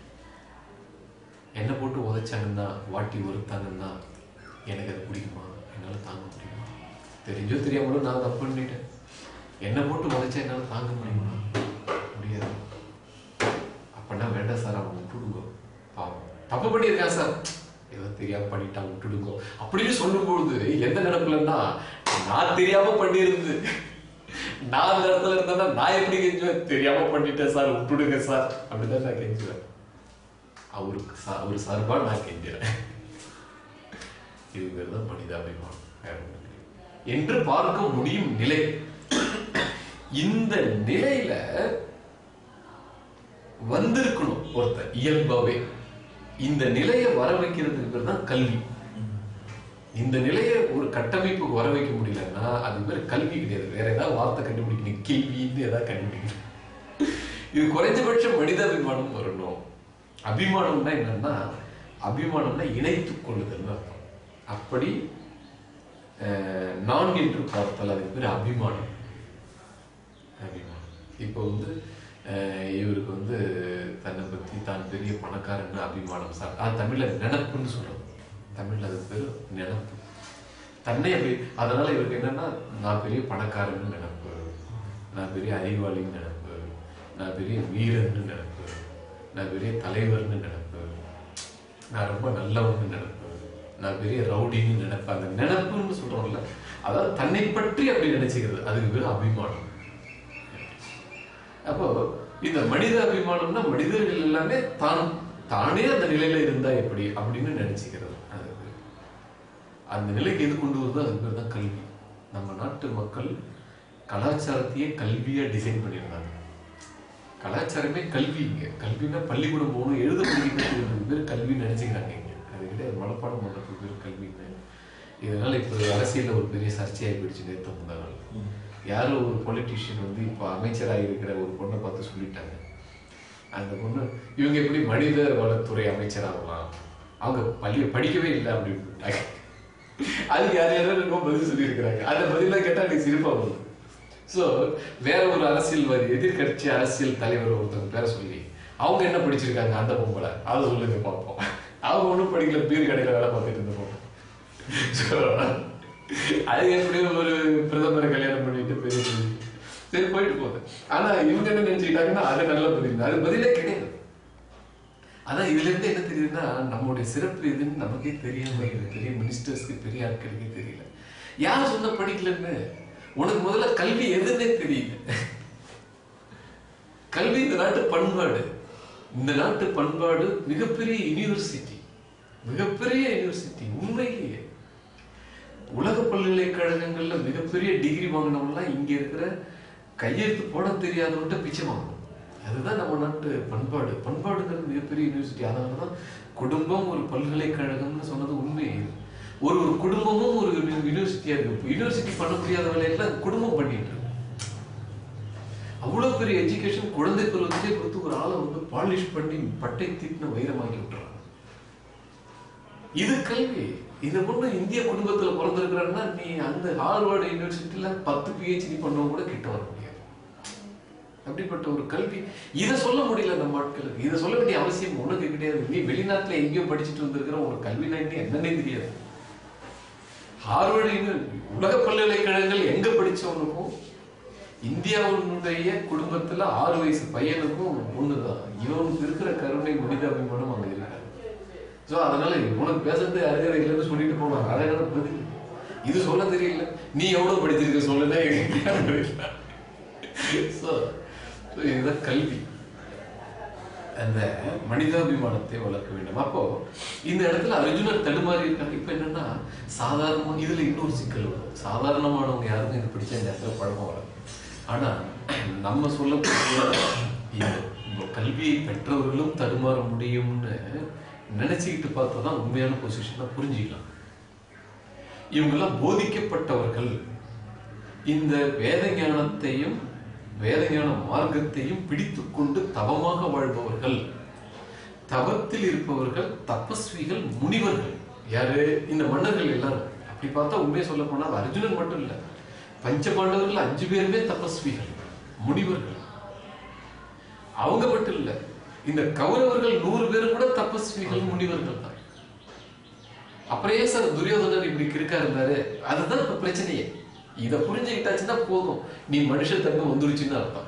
A: என்ன போட்டு உதைச்சாங்கன்னா, வாட்டி ஒருத்தாங்கன்னா எனக்கு அது பிடிக்குமா? என்னால் தாங்க முடியுமா? தெரிஞ்சோ தெரியாமலோ நான் தப்பு பண்ணிட்டேன், என்ன போட்டு உதைச்சா என்னால் தாங்க முடியுமா? முடியாது. அப்படின்னா வேண்டாம் சார், அவன் விட்டுடுங்க, பாவம் தப்பு பண்ணியிருக்கான் சார், ஏதோ தெரியாம பண்ணிட்டான் விட்டுடுங்க அப்படின்னு சொல்லும்பொழுது எந்த நினைப்புலன்னா, நான் தெரியாம பண்ணியிருந்து நான் அந்த இடத்துல இருந்தா நான் எப்படி கெஞ்சுவேன்? தெரியாம பண்ணிட்டேன் சார், விட்டுடுங்க சார் அப்படிதான் நான் கெஞ்சுவேன். அவரு சார்பா நான் கெஞ்சுறேன். இது பேர் தான் மனிதாபிமானம் என்று பார்க்க முடியும் நிலை. இந்த நிலையில வந்திருக்கணும் ஒருத்தர் இயல்பாவே. இந்த நிலையை வர வைக்கிறதுக்கு பேர் தான் கல்வி. இந்த நிலையை ஒரு கட்டமைப்புக்கு வர வைக்க முடியலன்னா அது பேர் கல்வி கிடையாது, வேற ஏதாவது வார்த்தை கண்டுபிடிக்கணும், கேள்வின்னு ஏதாவது கண்டுபிடிக்கணும். இது குறைஞ்சபட்சம் மனிதாபிமானம் வரணும். அபிமானம்னா என்னன்னா, அபிமானம்னா இணைத்துக் கொள்ளுதல் அர்த்தம். அப்படி நான் என்று பார்த்தல் அதுக்கு பேர் அபிமானம். அபிமானம். இப்போ வந்து இவருக்கு வந்து தன்னை பத்தி தான் பெரிய பணக்காரன்னு அபிமானம் சார், தமிழ்ல நினப்புன்னு சொல்றது, தமிழ்ல அது பேரு நினப்பு. தன்னை அப்படி, அதனால இவருக்கு என்னன்னா, நான் பெரிய பணக்காரன்னு நினைப்பு, நான் பெரிய அறிவாளின்னு நினைப்பு, நான் பெரிய வீரன்னு நினைப்பு, நான் பெரிய தலைவர்னு நினைப்பு, நான் ரொம்ப நல்லவன்னு நினைப்பு, நான் பெரிய ரவுடின்னு நினைப்பேன். அந்த நினைப்புன்னு சொல்றோம்ல, அதாவது தன்னை பற்றி அப்படி நினைச்சுக்கிறது, அதுக்கு பேரு அபிமானம். அப்போ இந்த மனித அபிமானம்னா மனிதர்கள் எல்லாமே தானே அந்த நிலையில இருந்தா எப்படி அப்படின்னு நினைச்சுக்கிறது. அந்த நிலைக்கு எது கொண்டு வருதோ அதுக்கு பேர் தான் கல்வி. நம்ம நாட்டு மக்கள் கலாச்சாரத்தையே கல்வியா டிசைன் பண்ணியிருந்தாங்க. கலாச்சாரமே கல்விங்க. கல்வின்னா பள்ளிக்கூடம் போகணும், எழுத படிக்கிறது பேர் கல்வின்னு நினைச்சுக்கிறாங்க. இங்க அது கிடையாது, மனப்பாடம் பண்றதுக்கு பேர் கல்வின்னு. இதனால இப்போ அரசியல்ல ஒரு பெரிய சர்ச்சையாகி போயிடுச்சு. நேற்று முந்தா நாள் யாரோ ஒரு பொலிட்டீஷியன் வந்து இப்போ அமைச்சராக இருக்கிற ஒரு பொண்ணை பார்த்து சொல்லிட்டாங்க, அந்த பொண்ணு இவங்க எப்படி மனித வளத்துறை அமைச்சராகலாம், அவங்க படிக்கவே இல்லை அப்படின்னு. அதுக்கு யாரையாவது ரொம்ப பதில் சொல்லியிருக்கிறாங்க. அந்த பதிலாக கேட்டால் எனக்கு சிரிப்பா வருது. ஸோ வேற ஒரு அரசியல்வாதி, எதிர்கட்சி அரசியல் தலைவர் ஒருத்தவங்க பேரை சொல்லி அவங்க என்ன படிச்சிருக்காங்க அந்த பொம்பளை, அதை சொல்லுங்க பார்ப்போம். அவங்க ஒன்றும் படிக்கல, பீர் கடையில் வேலை பார்த்துட்டு இருந்த பொண்ணு. அது எப்படி ஒரு பிரதமரை கல்யாணம் பண்ணிட்டு பெரிய சரி போயிட்டு போகுது. ஆனா இவங்க என்ன நினைச்சுக்கிட்டாங்கன்னா அது நல்ல பதில், அது பதிலே கிடையாது. ஆனா இதுல இருந்து என்ன தெரியுதுன்னா, நம்மளுடைய சிறப்பு எதுன்னு நமக்கே தெரியாம, பெரிய மினிஸ்டர்ஸ்க்கு பெரிய ஆட்களுக்கே தெரியல. யார் சொன்ன படிக்கலன்னு? உனக்கு முதல்ல கல்வி எதுன்னே தெரியல. கல்வி இந்த நாட்டு பண்பாடு. இந்த நாட்டு பண்பாடு மிகப்பெரிய யூனிவர்சிட்டி, மிகப்பெரிய யூனிவர்சிட்டி. உண்மையிலேயே உலக பல்கலைக்கழகங்கள்ல மிகப்பெரிய டிகிரி வாங்கினவங்கலாம் இங்க இருக்கிற கையெழுத்து போட தெரியாதவன்ட்ட பிச்சை வாங்கணும். அதுதான் நம்ம நாட்டு பண்பாடு. பண்பாடுங்கிறது மிகப்பெரிய யூனிவர்சிட்டி. அதனாலதான் குடும்பம் ஒரு பல்கலைக்கழகம்னு சொன்னது உண்மை. ஒரு குடும்பமும் ஒரு யூனிவர்சிட்டியா இருக்கு. யூனிவர்சிட்டி பண்ண முடியாத வேலையெல்லாம் குடும்பம் பண்ணிட்டு இருக்கு. அவ்வளவு பெரிய எஜுகேஷன் குழந்தை பருவத்திலே கொடுத்து ஒரு ஆளை வந்து பாலிஷ் பண்ணி பட்டை தீட்டின வைரமாக்கி விட்டுறாங்க. இது கல்வி. இந்த பொண்ணு இந்திய குடும்பத்துல பிறந்திருக்கிறான்னா நீ அந்த ஹார்வர்டு யூனிவர்சிட்டியில 10 PhD பண்ணவங்க கூட கிட்ட வர முடியாது. அப்படிப்பட்ட ஒரு கல்வி. இதை சொல்ல முடியல நம்ம ஆட்களுக்கு. இதை சொல்ல வேண்டிய அவசியம் உனக்கு கிடையாது. நீ வெளிநாட்டுல எங்கேயோ படிச்சுட்டு வந்திருக்கிற உனக்கு கல்வினா என்னன்னே தெரியாது. ஹார்வர்டு உலக பல்கலைக்கழகங்கள் எங்க படிச்சவனுக்கும் இந்தியாவுடைய குடும்பத்துல 6 வயசு பையனுக்கும் ஒண்ணுதான். இவனுக்கு இருக்கிற கருணை மனிதாபிமானம் அங்க இருக்காது. சோ அதனால உனக்கு பேசுறது அருகதை இல்லைன்னு சொல்லிட்டு போவாங்க. அழகான பதில். இது சொல்ல தெரியல. நீ எவ்வளவு படிச்சிருக்க சொல்லுன்னா இதுதான் கல்வி. அந்த மனிதாபிமானத்தை வளர்க்க வேண்டும். அப்போ இந்த இடத்துல அர்ஜுனர் தடுமாறி இருக்காங்க. இப்ப என்னன்னா சாதாரணமா இதுல இன்னொரு சிக்கல் வரும். சாதாரணமானவங்க யாருக்கும் இது பிடிச்ச இந்த இடத்துல பழக்கம் வரும். ஆனா நம்ம சொல்லக்கூடிய இந்த கல்வியை பெற்றவர்களும் தடுமாற முடியும்னு நினைச்சுக்கிட்டு பார்த்தாதான் உண்மையான பொசிஷனை புரிஞ்சுக்கலாம். இவங்கெல்லாம் போதிக்கப்பட்டவர்கள். இந்த வேத ஞானத்தையும் வேத ஞான மார்க்கத்தையும் பிடித்து கொண்டு தவமாக வாழ்பவர்கள், தவத்தில் இருப்பவர்கள், தபஸ்விகள், முனிவர்கள். யாரு? இந்த மன்னர்கள் எல்லாரும். அப்படி பார்த்தா உண்மையை சொல்ல போனா அர்ஜுனன் மட்டும் இல்ல, பஞ்ச பாண்டவர்கள் 5 பேருமே தபஸ்விகள், முனிவர்கள். அவங்க மட்டும் இல்ல, இந்த கௌரவர்கள் 100 பேரும் கூட தபஸ்விகள், முனிவர்கள் தான். அப்புறம் ஏன் சார் துரியோதனர் இப்படி கிறுக்கா இருந்தாரு? அதுதான் இப்ப பிரச்சனையே. இதை புரிஞ்சுக்கிட்டாச்சுன்னா போதும், நீ மனுஷத்தன்மை வந்துருச்சுன்னு அர்த்தம்.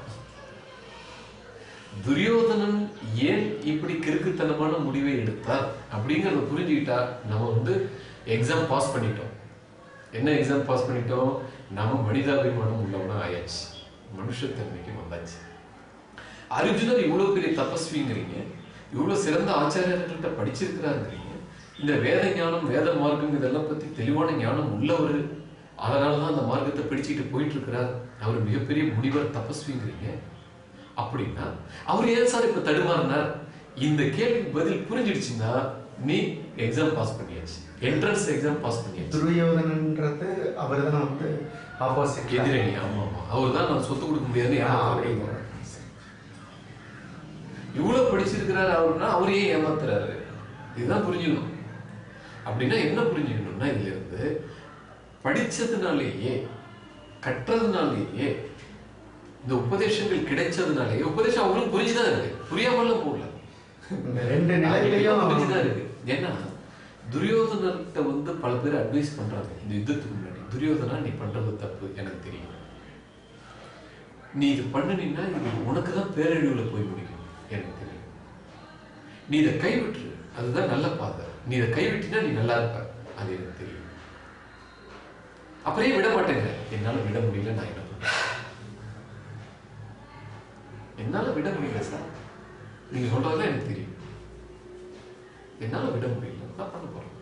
A: துரியோதனன் ஏன் இப்படி கிறுக்குத்தனமான முடிவை எடுத்தார் அப்படிங்கறத புரிஞ்சுக்கிட்டா நம்ம வந்து எக்ஸாம் பாஸ் பண்ணிட்டோம். என்ன எக்ஸாம் பாஸ் பண்ணிட்டோம்? நம்ம மனிதாபிமானம் உள்ளவனா ஆயாச்சு, மனுஷத்தன்மைக்கு வந்தாச்சு. அர்ஜுனர் இவ்வளவு பெரிய தபஸ்விங்கிறீங்க, இவ்வளவு சிறந்த ஆச்சாரியர்கள்ட்ட படிச்சிருக்கிறாருங்கிறீங்க, இந்த வேத ஞானம் வேத மார்க்கம் இதெல்லாம் பத்தி தெளிவான ஞானம் உள்ளவர், அதனாலதான் அந்த மார்க்கத்தை பிடிச்சிட்டு போயிட்டு இருக்கிறார், அவர் மிகப்பெரிய முனிவர் தபஸ்விங்கிறீங்க. அப்படின்னா அவர் ஏன் சார் இப்ப தடுமாறினார்? இந்த கேள்விக்கு பதில் புரிஞ்சிடுச்சுன்னா நீ எக்ஸாம் பாஸ் பண்ணியாச்சு, என்ட்ரன்ஸ் எக்ஸாம் பாஸ் பண்ணியாச்சு.
C: துரியோதனன்றது அவர் தான் வந்து ஆப்போசிட்
A: எதிரணி. ஆமா ஆமா, அவர் தான் நான் சொத்து கொடுக்க முடியாது. இவ்வளவு படிச்சிருக்கிறாரு அவருன்னா அவர் ஏன் ஏமாத்துறாரு? இதுதான் புரிஞ்சுக்கணும். அப்படின்னா என்ன புரிஞ்சுக்கணும்னா, இதுல இருந்து படிச்சதுனாலேயே கற்றதுனாலேயே இந்த உபதேசங்கள் கிடைச்சதுனாலேயே, உபதேசம் அவங்களுக்கு புரிஞ்சுதான் இருக்கு, புரியாமலாம் போகல, புரிஞ்சுதான் இருக்கு. ஏன்னா துரியோதனர்கிட்ட வந்து பல பேர் அட்வைஸ் பண்றாங்க இந்த யுத்தத்துக்கு முன்னாடி, துரியோதனா நீ பண்றது தப்பு எனக்கு தெரியும், நீ இது பண்ணினா இது உனக்கு தான் பேரழிவுல போய் முடிக்கும் எனக்கு தெரியும், நீ இதை கைவிட்டு அதுதான் நல்ல பாதை, நீ இதை கைவிட்டினா நீ நல்லா இருப்ப அது எனக்கு தெரியும். அப்படியே விட மாட்டேங்க, என்னால விட முடியல, நான் என்ன பண்றேன்? என்னால விட முடியல சார், நீங்க சொல்றதுல எனக்கு தெரியும், என்னால விட முடியல, நான் பண்ண போறேன்.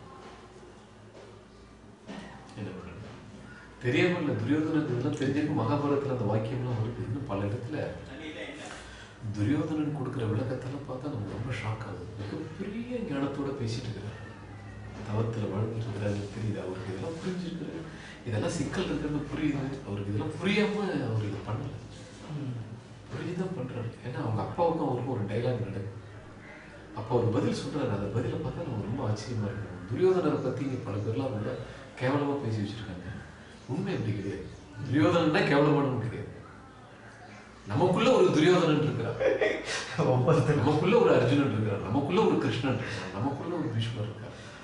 A: என்ன பண்றது? தெரியாம இல்ல, துரியோதனன் இதெல்லாம் தெரிஞ்சிருக்கு. மகாபாரதத்துல அந்த வாக்கியம்லாம் வருது. இன்னும் பல இடத்துல துரியோதனன் கொடுக்குற விளக்கத்தெல்லாம் பார்த்தா நம்ம ரொம்ப ஷாக் ஆகுது. மிகப்பெரிய ஞானத்தோட பேசிட்டு இருக்கிறார், தவத்துல வாழ்ந்துட்டு இருக்கிறாரு, தெரியுது அவருக்கு இதெல்லாம் புரிஞ்சிருக்கிறாரு, இதெல்லாம் சிக்கல் இருக்கிறது புரியுது அவருக்கு, இதெல்லாம் புரியாம அவர் இதை பண்ணல, புரியுதான் பண்றாரு. ஏன்னா அவங்க அப்பாவுக்கும் அவருக்கும் ஒரு டைலாக் நடக்குது, அப்போ ஒரு பதில் சொல்றாரு, அந்த பதிலை பார்த்தா நம்ம ரொம்ப ஆச்சரியமா இருக்கு. துரியோதனரை பத்தி இங்க பல பேர்லாம் ரொம்ப கேவலமா பேசி வச்சிருக்காங்க. உண்மை எப்படி கிடையாது, துரியோதனன் கேவலமானவன் கிடையாது. நமக்குள்ள ஒரு துரியோதனன் இருக்கிறார், நமக்குள்ள ஒரு அர்ஜுனன் இருக்கிறார், நமக்குள்ள ஒரு கிருஷ்ணன் இருக்கிறார், நமக்குள்ள ஒரு பீஷ்மர் இருக்கார்.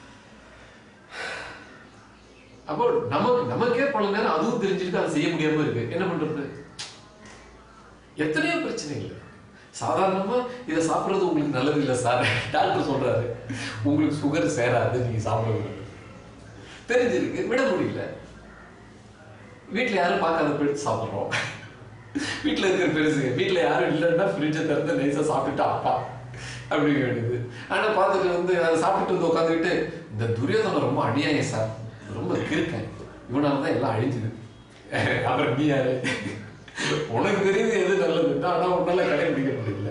A: அப்போ நமக்கே பல நேரம் அதுவும் தெரிஞ்சிருக்கு, அதை செய்ய முடியாம இருக்கு, என்ன பண்றது? எத்தனையோ பிரச்சனை இல்லை. சாதாரணமா இதை சாப்பிட்றது உங்களுக்கு நல்லது இல்லை சார், டாக்டர் சொல்றாரு உங்களுக்கு சுகர் சேராது, நீங்க சாப்பிட தெரிஞ்சிருக்கு, விட முடியல. வீட்டுல யாரும் பார்க்காத போயிட்டு சாப்பிட்றோம், வீட்டுல இருக்கிற பெருசுங்க, வீட்டுல யாரும் இல்லைன்னா ஃப்ரிட்ஜை திறந்து நைஸா சாப்பிட்டுட்டு அப்பா அப்படிங்க வேண்டியது. ஆனா பார்த்துட்டு வந்து அதை சாப்பிட்டு வந்து உட்காந்துக்கிட்டு இந்த துரியோதனை ரொம்ப அநியாயம் சார், ரொம்ப கிறுக்கேன், இவனால தான் எல்லாம் அழிஞ்சுது. அப்புறம் நீ யாரு? உனக்கு தெரியுது எது நல்லதுன்னா, ஆனா உன்னால கடைபிடிக்க முடியல.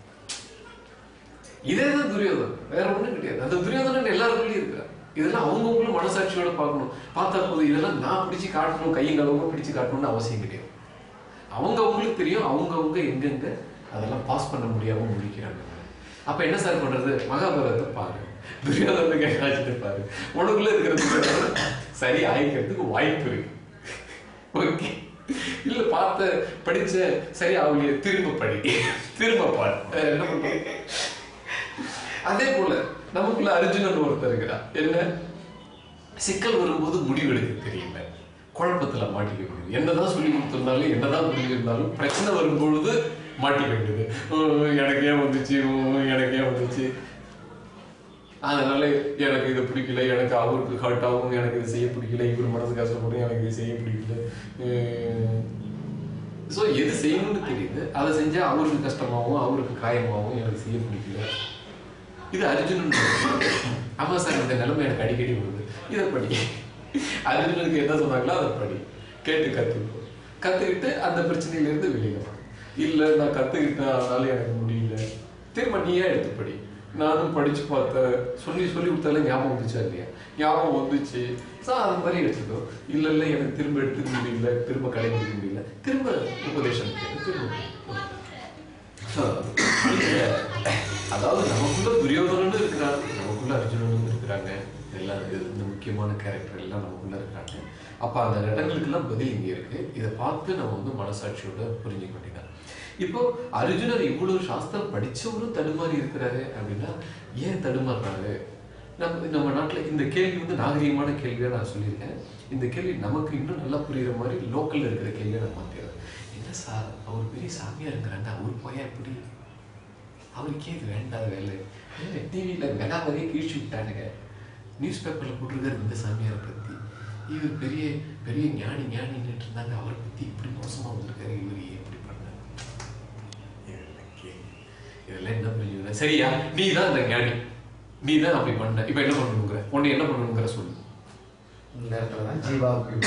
A: இதேதான் துரியோதனன், வேற ஒண்ணும் கிடையாது. அந்த துரியோதனன் எல்லாருக்குள்ளயும் இருக்கிறார். இதெல்லாம் அவங்கவுங்களும் மனசாட்சியோட பார்க்கணும். பார்த்தா போது இதெல்லாம் நான் பிடிச்சு காட்டணும், கையங்களவங்க பிடிச்சு காட்டணும்னு அவசியம் கிடையாது. அவங்கவுங்களுக்கு தெரியும் அவங்கவுங்க எங்கெங்க அதெல்லாம் பாஸ் பண்ண முடியாம முடிக்கிறாங்க. அப்ப என்ன சார் பண்றது? மகாபாரதத்தை பாரு, துரியோதனனுக்கு என்னாச்சுன்னு பாரு. உனக்குள்ள இருக்கிறது சரி ஆயிக்கிறதுக்கு வாய்ப்பு இருக்கு. ஓகே, இல்ல பார்த்த படிச்ச சரி அவங்கள திரும்ப படி, திரும்ப பாரு. என்ன பண்ற? அதே போல நமக்குள்ள அர்ஜுனன் ஒருத்தர் இருக்கிறார். என்ன சிக்கல் வரும்போது முடிவெடுக்க தெரியல, குழப்பத்துல மாட்டிக்க முடியுது. என்னதான் சொல்லி கொடுத்திருந்தாலும் என்னதான் புரிஞ்சிருந்தாலும் பிரச்சனை வரும்பொழுது மாட்டிக்க வேண்டியது. எனக்கு ஏன் வந்துச்சு, எனக்கு ஏன் வந்துச்சு, அதனால எனக்கு இது பிடிக்கல, எனக்கு அவருக்கு ஹர்ட் ஆகும், எனக்கு இது செய்ய பிடிக்கல, இவர் மனசு கஷ்டப்படும், எனக்கு இது செய்ய பிடிக்கல. ஸோ எது செய்யணும்னு தெரியுது, அதை செஞ்சா அவருக்கு கஷ்டமாகவும் அவருக்கு காயமாகவும் எனக்கு செய்ய பிடிக்கல. இது அர்ஜுனன். ஆமா சார், இந்த நிலைமை எனக்கு அடிக்கடி வருது, இதை படி. அர்ஜுனனுக்கு என்ன சொன்னாங்களோ அதை படி, கேட்டு கத்துக்கிட்டு அந்த பிரச்சனையிலேருந்து வெளியில வரும். இல்லை நான் கத்துக்கிட்டேன் அதனால எனக்கு முடியல, திரும்ப நீயே எடுத்து படி. நானும் படிச்சு பார்த்தேன், சொல்லி கொடுத்தாலே ஞாபகம் வந்துச்சா இல்லையா? ஞாபகம் வந்துச்சு, அது மாதிரி எடுத்துக்கோ. இல்லை எனக்கு திரும்ப எடுத்துக்க முடியல, திரும்ப கடைபிடிக்க முடியல, திரும்ப உபதேசம் திரும்ப. அதாவது நமக்குள்ள துரியோதனன் இருக்கிறார், நமக்குள்ள அர்ஜுனன் இருக்கிறாங்க, எல்லாம் இந்த முக்கியமான கேரக்டர் எல்லாம் நமக்குள்ள இருக்கிறாங்க. அப்ப அந்த இடங்களுக்கெல்லாம் பதில் இங்க இருக்கு. இதை பார்த்து நம்ம வந்து மனசாட்சியோட புரிஞ்சுக்க வேண்டியதான். இப்போ அர்ஜுனர் இவ்வளவு சாஸ்திரம் படிச்சவரும் தடுமாறி இருக்கிறாரு அப்படின்னா ஏன் தடுமாறுறாரு? நம்ம நாட்டுல இந்த கேள்வி வந்து நாகரீகமான கேள்வியா நான் சொல்லியிருக்கேன். இந்த கேள்வி நமக்கு இன்னும் நல்லா புரியுற மாதிரி லோக்கல்ல இருக்கிற கேள்வியை நான் மாத்திடுறேன். என்ன சார், அவர் பெரிய சாமியா இருக்கிறாங்க, அவரு போயா எப்படி, அவருக்கே இது வேண்டாத வேலை, டிவியில வெலா வரையே கீழ்ச்சி விட்டானுங்க, நியூஸ் பேப்பர்ல போட்டிருக்காரு இந்த சாமியாரை பத்தி, இவர் பெரிய பெரிய ஞானின்னு இருந்தாங்க, அவரை பத்தி இப்படி மோசமா வந்திருக்காரு, இவர் எப்படி பண்ண, இதெல்லாம் என்ன புரியுது? சரியா, நீ தான் அந்த ஞானி, நீ தான் அப்படி பண்ண, இப்ப என்ன பண்ணணுங்கிற, உன்னை என்ன பண்ணணுங்கிற சொல்லு.
C: இந்த இடத்துலதான் ஜீவாவுக்கு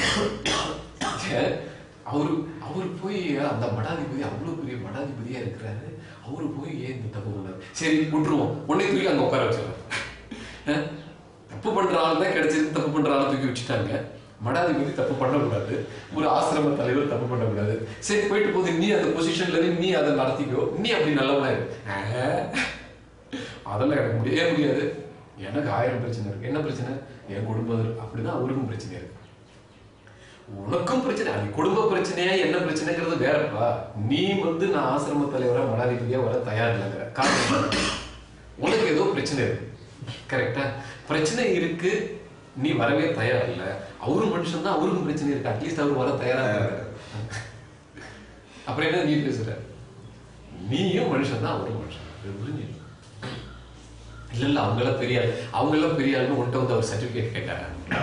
A: அவரு போய் அந்த மடாதிபதி அவ்வளவு பெரிய மடாதிபதியா இருக்கிறாரு, அவரு போய் ஏன் இந்த தப்பு பண்ணாரு? சரி விட்டுருவோம், உன்னை தூக்கி அங்க உட்கார வச்சிடலாம். தப்பு பண்ற ஆள் தான் கிடைச்சிருக்கு, தப்பு பண்ற ஆளை தூக்கி வச்சுட்டாங்க. மடாதிபதி தப்பு பண்ணக்கூடாது, ஒரு ஆசிரம தலைவர் தப்பு பண்ணக்கூடாது. சரி போயிட்டு போது, நீ அந்த பொசிஷன்ல நீ அதை நடத்திக்கோ, நீ அப்படி நல்லவனா இரு. அதெல்லாம் எனக்கு முடியாது, எனக்கு 1000 பிரச்சனை இருக்கு. என்ன பிரச்சனை? என் குடும்பம் அப்படிதான், அவருக்கும் பிரச்சனை இருக்கு, உனக்கும் பிரச்சனை. அது குடும்ப பிரச்சனையா என்ன பிரச்சனைங்கிறது வேறப்பா. நீ வந்து நான் ஆசிரம தலைவரா மடாதிபதியா வர தயார் இல்லைங்கிற காரணம் உனக்கு ஏதோ பிரச்சனை இருக்கு. கரெக்டா? பிரச்சனை இருக்கு, நீ வரவே தயார் இல்லை. அவரும் மனுஷன் தான், அவருக்கும் பிரச்சனை இருக்கு, அட்லீஸ்ட் அவர் வர தயாரா இருக்காரு. அப்புறம் என்ன நீ பேசுற? நீயும் மனுஷன் தான், அவரும் மனுஷன். புரிஞ்சு? இல்ல அவங்கெல்லாம் பெரிய ஆள், அவங்கெல்லாம் பெரிய ஆளுன்னு உன்ட்ட வந்து அவர் சர்டிபிகேட் கேட்டாங்க.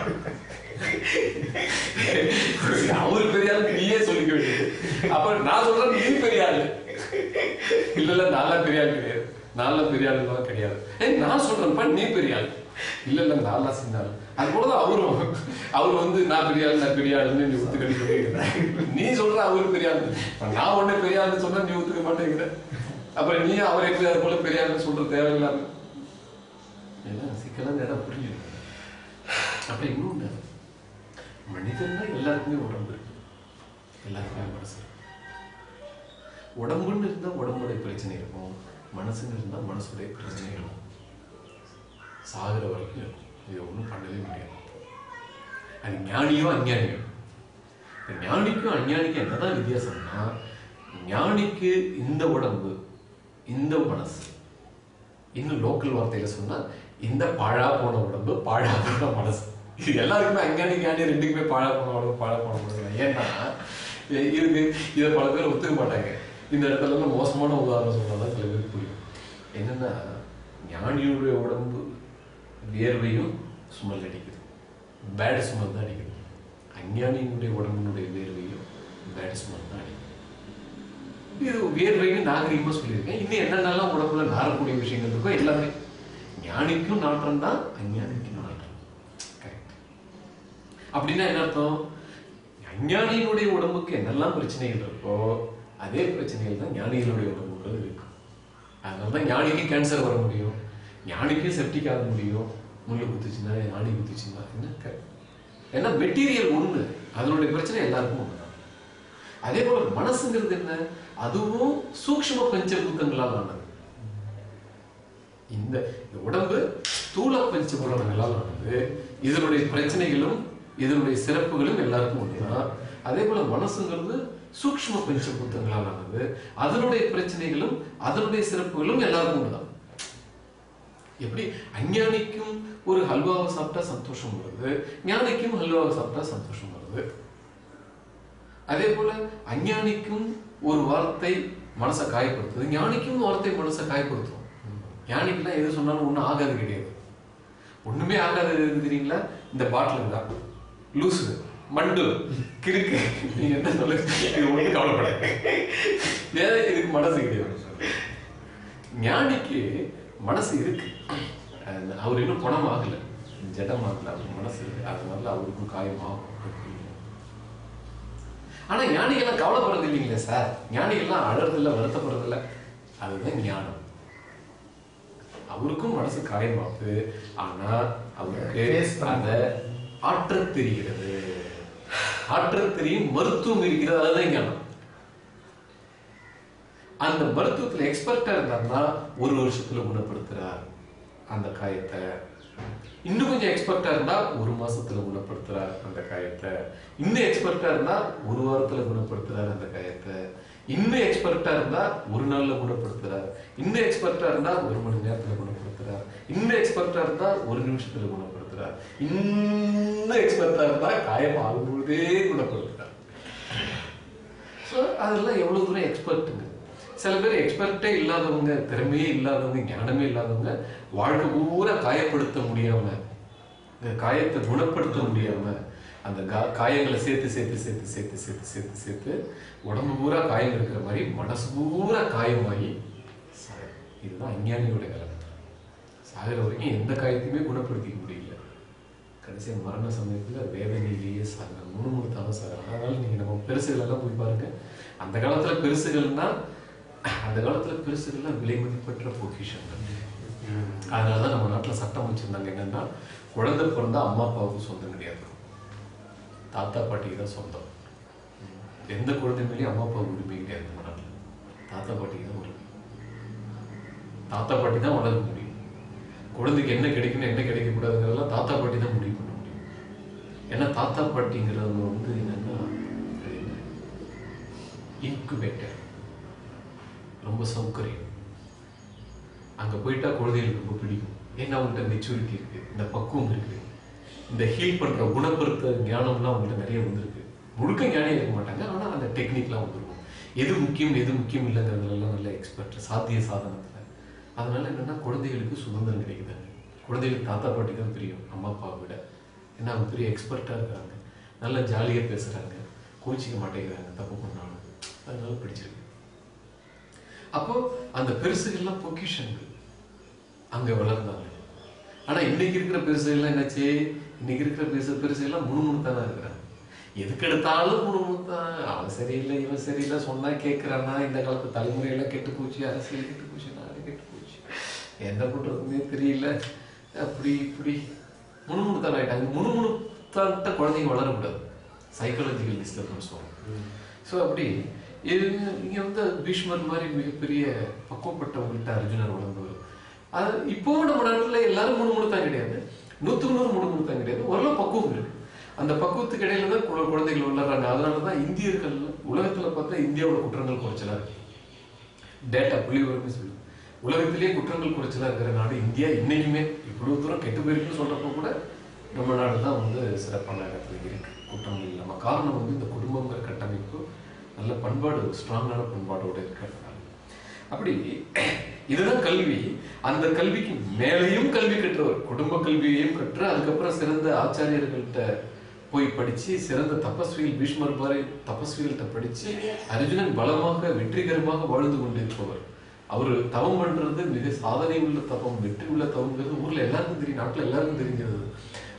A: அவரு பெரிய ஆளுக்கு நீயே சொல்லிக்க வேண்டியது. அப்புறம் நான் சொல்றேன் நீ பெரிய ஆளு. இல்ல நான்லாம் பெரிய ஆள் கிடையாது, நான்லாம் பெரிய ஆளுலாம் கிடையாது. நான் சொல்றேன்ப்பா நீ பெரிய ஆள். இல்ல நான்லாம் சின்ன ஆளு. அது போலதான் அவரு வந்து நான் பெரிய ஆளுன்னு நீ ஒத்துக்கடி சொல்லிட்டு நீ சொல்ற அவரு பெரிய ஆளு. நான் உடனே பெரிய ஆளுன்னு சொன்னா நீ ஒத்துக்க மாட்டேங்கிற. அப்புறம் நீ அவரை எப்படி அது போல பெரிய ஆளுன்னு சொல்ற தேவையில்லாம சிக்கலான இடம் புரிஞ்சுது. அப்படி இன்னொன்று, மனிதன்னா எல்லாருக்குமே உடம்பு இருக்கு, எல்லாருக்குமே மனசு. உடம்புன்னு இருந்தா உடம்புடைய பிரச்சனை இருக்கும், மனசுன்னு இருந்தா மனசுடைய பிரச்சனை இருக்கும். சாகுற வரைக்கும் இருக்கும். இதை ஒன்றும் பண்ணவே முடியாது. அது ஞானியோ அஞ்ஞானியோ. ஞானிக்கும் அஞ்ஞானிக்கும் என்னதான் வித்தியாசம்னா, ஞானிக்கு இந்த உடம்பு, இந்த மனசு, இன்னும் லோக்கல் வார்த்தையில சொன்னா இந்த பாழா போன உடம்பு, பாழா போன மனசு. இது எல்லாருக்குமே அஞ்ஞானி ஞானி ரெண்டுக்குமே பாழா போன உடம்பு, பாழா போன உடம்பு. ஏன்னா இருக்கு, இதை பல பேர் ஒத்துக்க மாட்டாங்க. இந்த இடத்துல மோசமான உதாரணம் சொன்னாதான் சில பேருக்கு புரியும். என்னன்னா, ஞானியுடைய உடம்பு வேர்வையும் சுமல் அடிக்குது, பேட் சுமல் தான் அடிக்குது. அஞ்ஞானியினுடைய உடம்பினுடைய வேர்வையும் பேட் சுமல் தான் அடிக்குது. இது வேர்வையும் நாகரிகமா சொல்லியிருக்கேன். இன்னும் என்னென்னலாம் உடம்புல நாரக்கூடிய விஷயங்கள் இருக்கோ எல்லாமே. ஞானிக்கும் நாற்றம் தான், அஞ்ஞானிக்கும் நாற்றம். கரெக்ட். அப்படின்னா என்ன அர்த்தம்? அஞ்ஞானியினுடைய உடம்புக்கு என்னெல்லாம் பிரச்சனைகள் இருக்கோ அதே பிரச்சனைகள் தான் ஞானிகளுடைய உடம்புகள் இருக்கு. அதனாலதான் ஞானிக்கு கேன்சர் வர முடியும், ஞானிக்கு செப்டிக் ஆக முடியும். முள்ளு குத்துச்சுன்னா ஞானி குத்துச்சுன்னா என்ன மெட்டீரியல் ஒண்ணு, அதனுடைய பிரச்சனை எல்லாருக்கும் ஒண்ணுதான். அதே போல மனசுங்கிறது என்ன? அதுவும் சூக்ஷ்ம பஞ்சபூதங்களால் ஆனது. இந்த உடம்பு ஸ்தூல பஞ்சபூதங்களால் ஆனது. இதனுடைய பிரச்சனைகளும் இதனுடைய சிறப்புகளும் எல்லாருக்கும் ஒண்ணுதான். அதே போல மனசுங்கிறது சூக்ஷ்ம பஞ்சபூதங்களால் ஆனது. அதனுடைய பிரச்சனைகளும் அதனுடைய சிறப்புகளும் எல்லாருக்கும் ஒண்ணுதான். எப்படி அஞ்ஞானிக்கும் ஒரு ஹல்வாவை சாப்பிட்டா சந்தோஷம் வருது, ஞானிக்கும் ஹல்வாவை சாப்பிட்டா சந்தோஷம் வருது. அதே போல அஞ்ஞானிக்கும் ஒரு வார்த்தை மனசை காயப்படுத்துது, ஞானிக்கும் வார்த்தை மனசை காயப்படுத்தும். ஞானிக்கெல்லாம் எது சொன்னாலும் ஒன்றும் ஆகாது கிடையாது. ஒண்ணுமே ஆகாது தெரியுங்களா? இந்த பாட்டில் தான் லூசு மண்டு கிறுக்கு, நீங்க என்ன சொல்ல ஒண்ணு கவலைப்பட, ஏன் இதுக்கு மனசு கிடையாது. ஞானிக்கு மனசு இருக்கு, அவர் இன்னும் குணம் ஆகல, ஜடம் ஆகல, அவர் மனசு இருக்கு. அதனால அவருக்கும் காயமாகும். ஆனா ஞானிகள்லாம் கவலைப்படுறது இல்லைங்களே சார், ஞானிகள்லாம் அழறதில்லை, வருத்தப்படுறதில்லை. அதுதான் ஞானம். அவருக்கும் மனசு காயமாகுது, ஆனா அவருக்கு அத ஆற்ற தெரிகிறது. ஆற்ற தெரியும் மருத்துவம் இருக்கிறது, அதுதான் ஞானம். அந்த மருத்துவத்துல எக்ஸ்பர்ட்டா இருந்தாருன்னா ஒரு வருஷத்துல குணப்படுத்துறார் அந்த காயத்தை. இன்னும் கொஞ்சம் எக்ஸ்பர்ட்டா இருந்தா ஒரு மாசத்துல குணப்படுத்துறார் அந்த காயத்தை. இன்னும் எக்ஸ்பர்ட்டா இருந்தா ஒரு வாரத்துல குணப்படுத்துறார் அந்த காயத்தை. இன்னும் எக்ஸ்பர்ட்டா இருந்தா ஒரு நாள்ல குணப்படுத்துறார். இன்னும் எக்ஸ்பர்ட்டா இருந்தா ஒரு மணி நேரத்துல குணப்படுத்துறார். இன்னும் எக்ஸ்பர்ட்டா இருந்தா ஒரு நிமிஷத்துல குணப்படுத்துறார். இன்னும் எக்ஸ்பர்ட்டா இருந்தா காயம் ஆகும்போதே குணப்படுத்துறார். அதெல்லாம் எவ்வளவு தூரம் எக்ஸ்பர்ட்டுங்க. சில பேர் எக்ஸ்பர்ட்டே இல்லாதவங்க, திறமையே இல்லாதவங்க, ஞானமே இல்லாதவங்க, வாழ்க்கை பூரா காயப்படுத்த முடியாம, காயத்தை குணப்படுத்த முடியாம, அந்த காயங்களை சேர்த்து சேர்த்து சேர்த்து சேர்த்து சேர்த்து சேர்த்து சேர்த்து உடம்பு பூரா காயம் இருக்கிற மாதிரி மனசு பூரா காயமாகி இதுதான் அஞ்ஞானியோட நிலைமை. சாகிற வரைக்கும் எந்த காயத்தையுமே குணப்படுத்திக்க முடியல. கடைசியாக மரண சமயத்தில் வேதனையிலேயே சாகுறாங்க, முணுமுணுத்தாலும் சாகுறாங்க. அதனால நீங்க நம்ம பெருசுகளெல்லாம் போய் பாருங்க. அந்த காலத்துல பெருசுகள்னா, அந்த காலத்துல பெருசுகள்லாம் விலை மதிப்பற்ற பொக்கிஷங்கள். அதனாலதான் நம்ம நாட்டுல சட்டம் வச்சிருந்தாங்க என்னன்னா, குழந்தை பிறந்தா அம்மா அப்பாவுக்கு சொந்தம் கிடையாது, தாத்தா பாட்டிக்கு தான் சொந்தம். எந்த குழந்தை மேலேயும் அம்மா அப்பாவுக்கு உரிமை கிடையாது நம்ம நாட்டில். தாத்தா பாட்டிக்கு தான் உரிமை. தாத்தா பாட்டி தான் வளர்க்க முடியும். குழந்தைக்கு என்ன கிடைக்கணும் என்ன கிடைக்க கூடாதுங்கிறதெல்லாம் தாத்தா பாட்டி தான் முடிவு பண்ண முடியும். ஏன்னா தாத்தா பாட்டிங்கிறவங்க வந்து என்னன்னா இன்குபேட்டர், ரொம்ப சௌகரியம். அங்க போயிட்டா குழந்தைகளுக்கு ரொம்ப பிடிக்கும். ஏன்னா அவங்கள்ட்ட மெச்சூரிட்டி இருக்கு, இந்த பக்குவம் இருக்கு, இந்த ஹீல் பண்ற குணப்படுத்த ஞானம்லாம் அவங்கள்ட்ட நிறைய வந்திருக்கு. முழுக்க ஞானியாக இருக்க மாட்டாங்க, ஆனா அந்த டெக்னிக்லாம் வந்துருக்கும். எது முக்கியம் எது முக்கியம் இல்லைங்கிறதுலாம் நல்ல எக்ஸ்பர்ட், சாத்திய சாதனத்துல. அதனால என்னன்னா குழந்தைகளுக்கு சுதந்திரம் கிடைக்குது. குழந்தைகளுக்கு தாத்தா பாட்டி தான் தெரியும் அம்மா அப்பாவை விட. ஏன்னா அவங்க பெரிய எக்ஸ்பர்ட்டா இருக்காங்க, நல்லா ஜாலியா பேசுறாங்க, கோச்சிக்க மாட்டேங்கிறாங்க தப்பு பண்ணாலும். அதனால பிடிச்சிருக்கு. அப்போ அந்த பெருசுகள்லாம் பொக்கிஷன்கள் அங்க வளர்ந்தாங்க. ஆனா இன்னைக்கு இருக்கிற பெருசுகள்லாம் என்னாச்சு? இன்னைக்கு இருக்கிற பெருசுகள்லாம் முணுமுணுத்தானா இருக்கிறாங்க. எதுக்கு எடுத்தாலும் முணுமுணுத்தான். அவன் சரியில்லை இவன் சரியில்லை, சொன்னா கேட்கிறான்னா. இந்த காலத்து தலைமுறையெல்லாம் கெட்டு போச்சு, அரசியல் கெட்டு போச்சு, நாடு கெட்டு போச்சு, என்ன பண்றதுன்னே தெரியல, அப்படி இப்படி முணுமுணுத்தான் ஆயிட்டாங்க. முணுமுணுத்தான்ட்ட குழந்தைங்க வளரக்கூடாது, சைக்காலஜிக்கல் டிஸ்டர்பன்ஸ் வரும். ஸோ அப்படி இங்க வந்து பீஷ்மர் மாதிரி மிகப்பெரிய பக்குவப்பட்டவங்கள்ட்ட அர்ஜுனர் வளர்ந்தவர். அது இப்போ நம்ம நாட்டில் எல்லாரும் முணுமுணுத்தான் கிடையாது, 100 முணுமுணுத்தான் கிடையாது, ஓரளவு பக்குவம் இருக்கு. அந்த பக்குவத்துக்கு இடையில தான் குழந்தைகள் வளர்றாங்க. அதனாலதான் இந்தியர்கள் உலகத்துல பார்த்தா இந்தியாவோட குற்றங்கள் குறைச்சலா இருக்கு. டேட்டா புள்ளிவிவரமே சொல்லு, உலகத்திலேயே குற்றங்கள் குறைச்சலா இருக்கிற நாடு இந்தியா. இன்னைக்குமே இவ்வளவு தூரம் கெட்டு போயிருக்குன்னு சொல்றப்ப கூட நம்ம நாடு தான் வந்து சிறப்பான இடத்துல இருக்கு, குற்றங்கள் இல்லாம. காரணம் வந்து இந்த குடும்பங்கிற கட்டமைப்பு நல்ல பண்பாடு, ஸ்ட்ராங்கான பண்பாடோட இருக்கிறதுனால. அப்படி இதுதான் கல்வி. அந்த கல்விக்கு மேலையும் கல்வி கற்றவர், குடும்ப கல்வியையும் கற்று அதுக்கப்புறம் சிறந்த ஆச்சாரியர்கள்ட்ட போய் படிச்சு, சிறந்த தபஸ்விகள், பீஷ்மர் பாரி தபஸ்விகள்கிட்ட படிச்சு அர்ஜுனன் பலமாக வெற்றிகரமாக வாழ்ந்து கொண்டிருப்பவர். அவரு தவம் பண்றது மிக சாதனை உள்ள தவம், வெற்றி உள்ள தவம்ங்கிறது ஊர்ல எல்லாருக்கும் தெரியும், நாட்டுல எல்லாருக்கும் தெரிஞ்சது.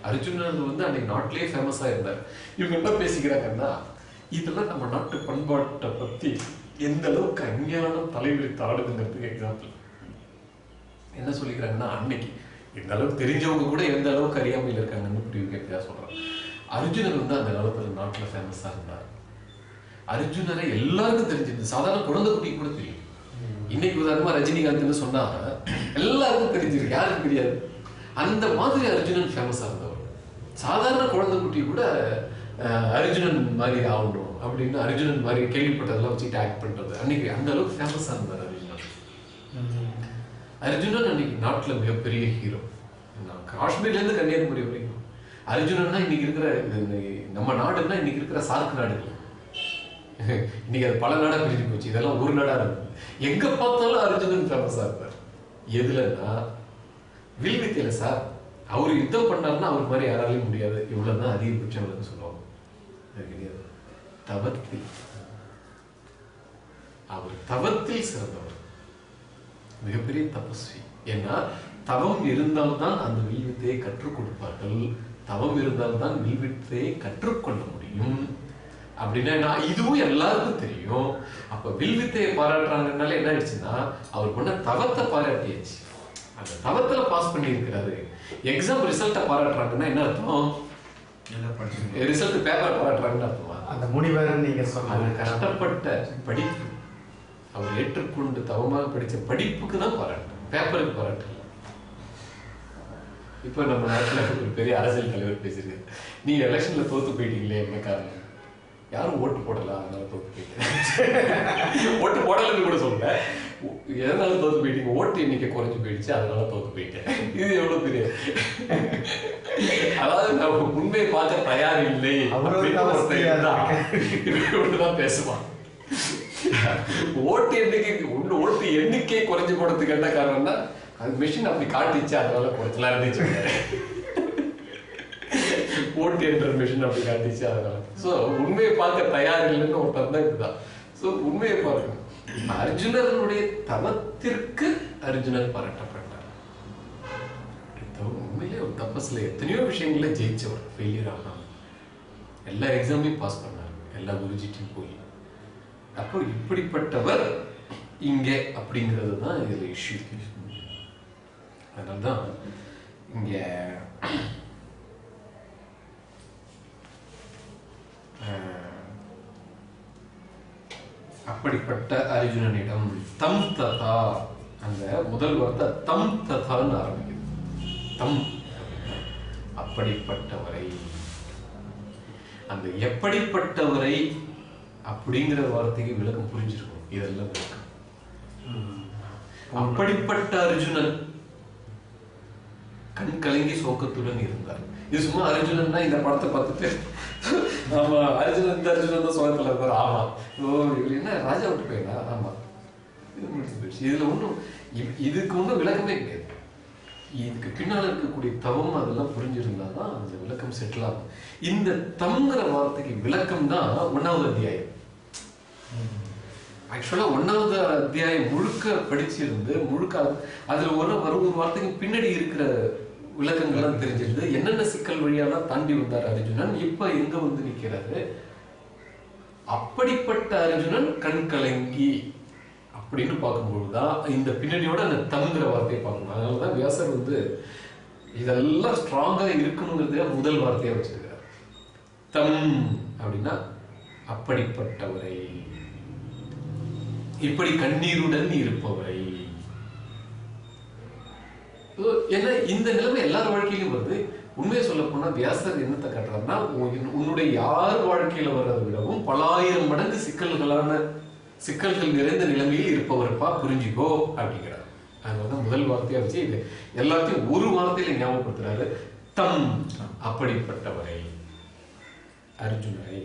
A: அர்ஜுனர் வந்து அன்னைக்கு நாட்டிலேயே ஃபேமஸா இருந்தார். இவங்க என்ன பேசிக்கிறாங்கன்னா, இதெல்லாம் நம்ம நாட்டு பண்பாட்டை பத்தி எந்த அளவுக்கு அஞ்ஞானம் தலைவிரித்து ஆடுதுங்கிறதுக்கு எக்ஸாம்பிள். என்ன சொல்லிக்கிறாங்கன்னா, அன்னைக்கு இந்த அளவுக்கு தெரிஞ்சவங்க கூட எந்த அளவுக்கு அறியாமையில் இருக்காங்கன்னு புரியுங்க சொல்றாங்க. அர்ஜுனர் வந்து அந்த காலத்துல நாட்டுல ஃபேமஸா இருந்தார். அர்ஜுனரை எல்லாருக்கும் தெரிஞ்சிருந்தது, சாதாரண குழந்தை குட்டிக்கு கூட தெரியும். இன்னைக்கு உதாரணமா ரஜினிகாந்த்னு சொன்னா எல்லாருக்கும் தெரிஞ்சிருக்கு, யாருக்கும் தெரியாது. அந்த மாதிரி அர்ஜுனன் ஃபேமஸா இருந்தவர். சாதாரண குழந்தை குட்டி கூட அர்ஜுனன் மாதிரி ஆகணும் அப்படின்னு அர்ஜுனன் மாதிரி கேள்விப்பட்டதெல்லாம் வச்சுட்டு ஆக்ட் பண்றது. அன்னைக்கு அந்த அளவுக்கு ஃபேமஸா இருந்தார் அர்ஜுனன். அர்ஜுனன் அன்னைக்கு நாட்டுல மிகப்பெரிய ஹீரோ. காஷ்மீர்ல இருந்து கன்னியாகுமரி வரைக்கும் அர்ஜுனன்னா இன்னைக்கு இருக்கிற நம்ம நாடுன்னா இன்னைக்கு இருக்கிற சார்க் நாடுகள். இன்னைக்கு அது பல நாடா பிரிஞ்சு போச்சு, இதெல்லாம் ஒரு நாடா இருக்கு. எங்க பார்த்தாலும் அர்ஜுனன் ஃபேமஸா இருப்பார். எதுலன்னா வில்வித்தையில சார். அவர் யுத்தம் பண்ணாருன்னா அவர் மாதிரி யாராலையும் முடியாது, இவ்வளவுதான் அதிகபட்சம் சொல்லுவாங்க. கிடையாது, தவத்தில் அவர் தவத்தில் சிறந்தவர், மிகப்பெரிய தபஸ்வி. ஏன்னா தவம் இருந்தால்தான் அந்த வில்வித்தையை கற்றுக் கொடுப்பார்கள், தவம் இருந்தால்தான் வில்வித்தையை கற்றுக்கொள்ள முடியும். அப்படின்னா இதுவும் எல்லாருக்கும் தெரியும். அப்ப வில்வித்தையை பாராட்டுறாங்கனால என்ன ஆயிடுச்சுன்னா, அவர் பண்ண தவத்தை பாராட்டியாச்சு, அந்த தவத்துல பாஸ் பண்ணி இருக்கிறாரு. எக்ஸாம் ரிசல்ட்டை பாராட்டுறாங்கன்னா என்ன அர்த்தம்? ரிசல்ட் பேப்பர் பாராட்டுறாங்கன்னு அர்த்தமா?
C: அந்த முனிவர் நீங்க சொன்ன
A: கஷ்டப்பட்ட படிப்பு, அவர் ஏற்றுக்கொண்டு தவமாக படிச்ச படிப்புக்கு தான் பாராட்டு, பேப்பருக்கு பாராட்டு. இப்ப நம்ம நாட்டுல ஒரு பெரிய அரசியல் தலைவர் பேசியிருக்காரு, நீங்க எலெக்ஷன்ல தோத்து போயிட்டீங்களே, என்ன காரணம்? யாரும் ஓட்டு போடல, அதனால தோத்து போயிட்டேன். ஓட்டு போடலன்னு கூட சொல்ல, எதனால தோத்து போயிட்டீங்க? ஓட்டு எண்ணிக்கை குறைஞ்சு போயிடுச்சு, அதனால தோத்து போயிட்டேன். இது எவ்வளவு பெரிய, அதாவது நம்ம உண்மையை பார்க்க தயார் இல்லை தான் பேசுவான். ஓட்டு எண்ணிக்கை குறைஞ்சு போனதுக்கு என்ன காரணம்னா, அது மிஷின் அப்படி காட்டிச்சு, அதனால குறைச்சலாம் இருந்துச்சு. ஓட்டு என்ற மிஷின் அப்படி காட்டிச்சு, அதனால. சோ உண்மையை பார்க்க தயார் இல்லைன்னு ஒருத்தர் தான் இதுதான். சோ உண்மையை பார்க்கணும். அர்ஜுனனுடைய தவத்திற்கு அர்ஜுனன் பாராட்டப்பட்டார். உண்மையிலே ஒரு தபஸ்ல எத்தனையோ விஷயங்கள ஜெயிச்சவர், ஃபெயிலியர் ஆகாம எல்லா எக்ஸாமையும் பாஸ் பண்ணார், எல்லா குருஜிட்டையும் போய். அப்போ இப்படிப்பட்டவர் இங்கே அப்படிங்கிறது தான் இதுல இஷ்யூ. அதனால்தான் இங்க அப்படிப்பட்ட அர்ஜுனனிடம் தம் ததா, அந்த முதல் வார்த்தை தம் ததான்னு ஆரம்பிக்குது. தம் அப்படிப்பட்டவரை, அந்த எப்படிப்பட்டவரை அப்படிங்கிற வார்த்தைக்கு விளக்கம் புரிஞ்சிருக்கும். இதெல்லாம் விளக்கம். அப்படிப்பட்ட அர்ஜுனன் கண் கலங்கி சோகத்துடன் இருந்தார். இது சும்மா அர்ஜுனன் இந்த படத்தை பார்த்துட்டு ஆமா அர்ஜுனன் இந்த அர்ஜுனன் தான் சோகத்துல இருந்தார். ஆமா, ஓ இவர் என்ன ராஜா விட்டு போயிடா? ஆமா, இது முடிச்சு போயிடுச்சு. இதுல ஒன்றும் இதுக்கு ஒன்றும் விளக்கமே கிடையாது. இதுக்கு பின்னால் இருக்கக்கூடிய தவம் அதெல்லாம் புரிஞ்சிருந்தாதான் அந்த விளக்கம் செட்டில் ஆகும். இந்த தம்ங்கிற வார்த்தைக்கு விளக்கம் தான் 1வது அத்தியாயம். ஆக்சுவலா 1வது அத்தியாயம் முழுக்க படிச்சிருந்து முழுக்க அதுல ஒரு வார்த்தைக்கு பின்னாடி இருக்கிற விளக்கங்கள்லாம் தெரிஞ்சிருந்து என்னென்ன சிக்கல் வழியெல்லாம் தாண்டி வந்தார் அர்ஜுனன், இப்ப எங்க வந்து நிக்கிறாரு. அப்படிப்பட்ட அர்ஜுனன் கண் கலங்கி அப்படின்னு பார்க்கும்பொழுதுதான் இந்த பின்னணியோட அந்த தம்ங்கிற வார்த்தையை பார்க்கணும். அதனாலதான் வியாசர் வந்து இதெல்லாம் ஸ்ட்ராங்கா இருக்கணுங்கிறத முதல் வார்த்தையா வச்சிருக்கிறார். தம் அப்படின்னா அப்படிப்பட்டவரை, இப்படி கண்ணீருடன் இருப்பவரை. ஏன்னா இந்த நிலைமை எல்லார் வாழ்க்கையிலும் வருது. உண்மையை சொல்ல போனா வியாசர் என்னத்தை காட்டுறாருன்னா, உன்னுடைய யார் வாழ்க்கையில வர்றதை விடவும் பல ஆயிரம் மடங்கு சிக்கல்கள் நிறைந்த நிலைமையில் இருப்பவர்ப்பா, புரிஞ்சுக்கோ அப்படிங்கிறார். அதனாலதான் முதல் வார்த்தையா வச்சு இது எல்லாத்தையும் ஒரு வார்த்தையில ஞாபகப்படுத்துறாரு. தம் அப்படிப்பட்டவரை, அர்ஜுனரை.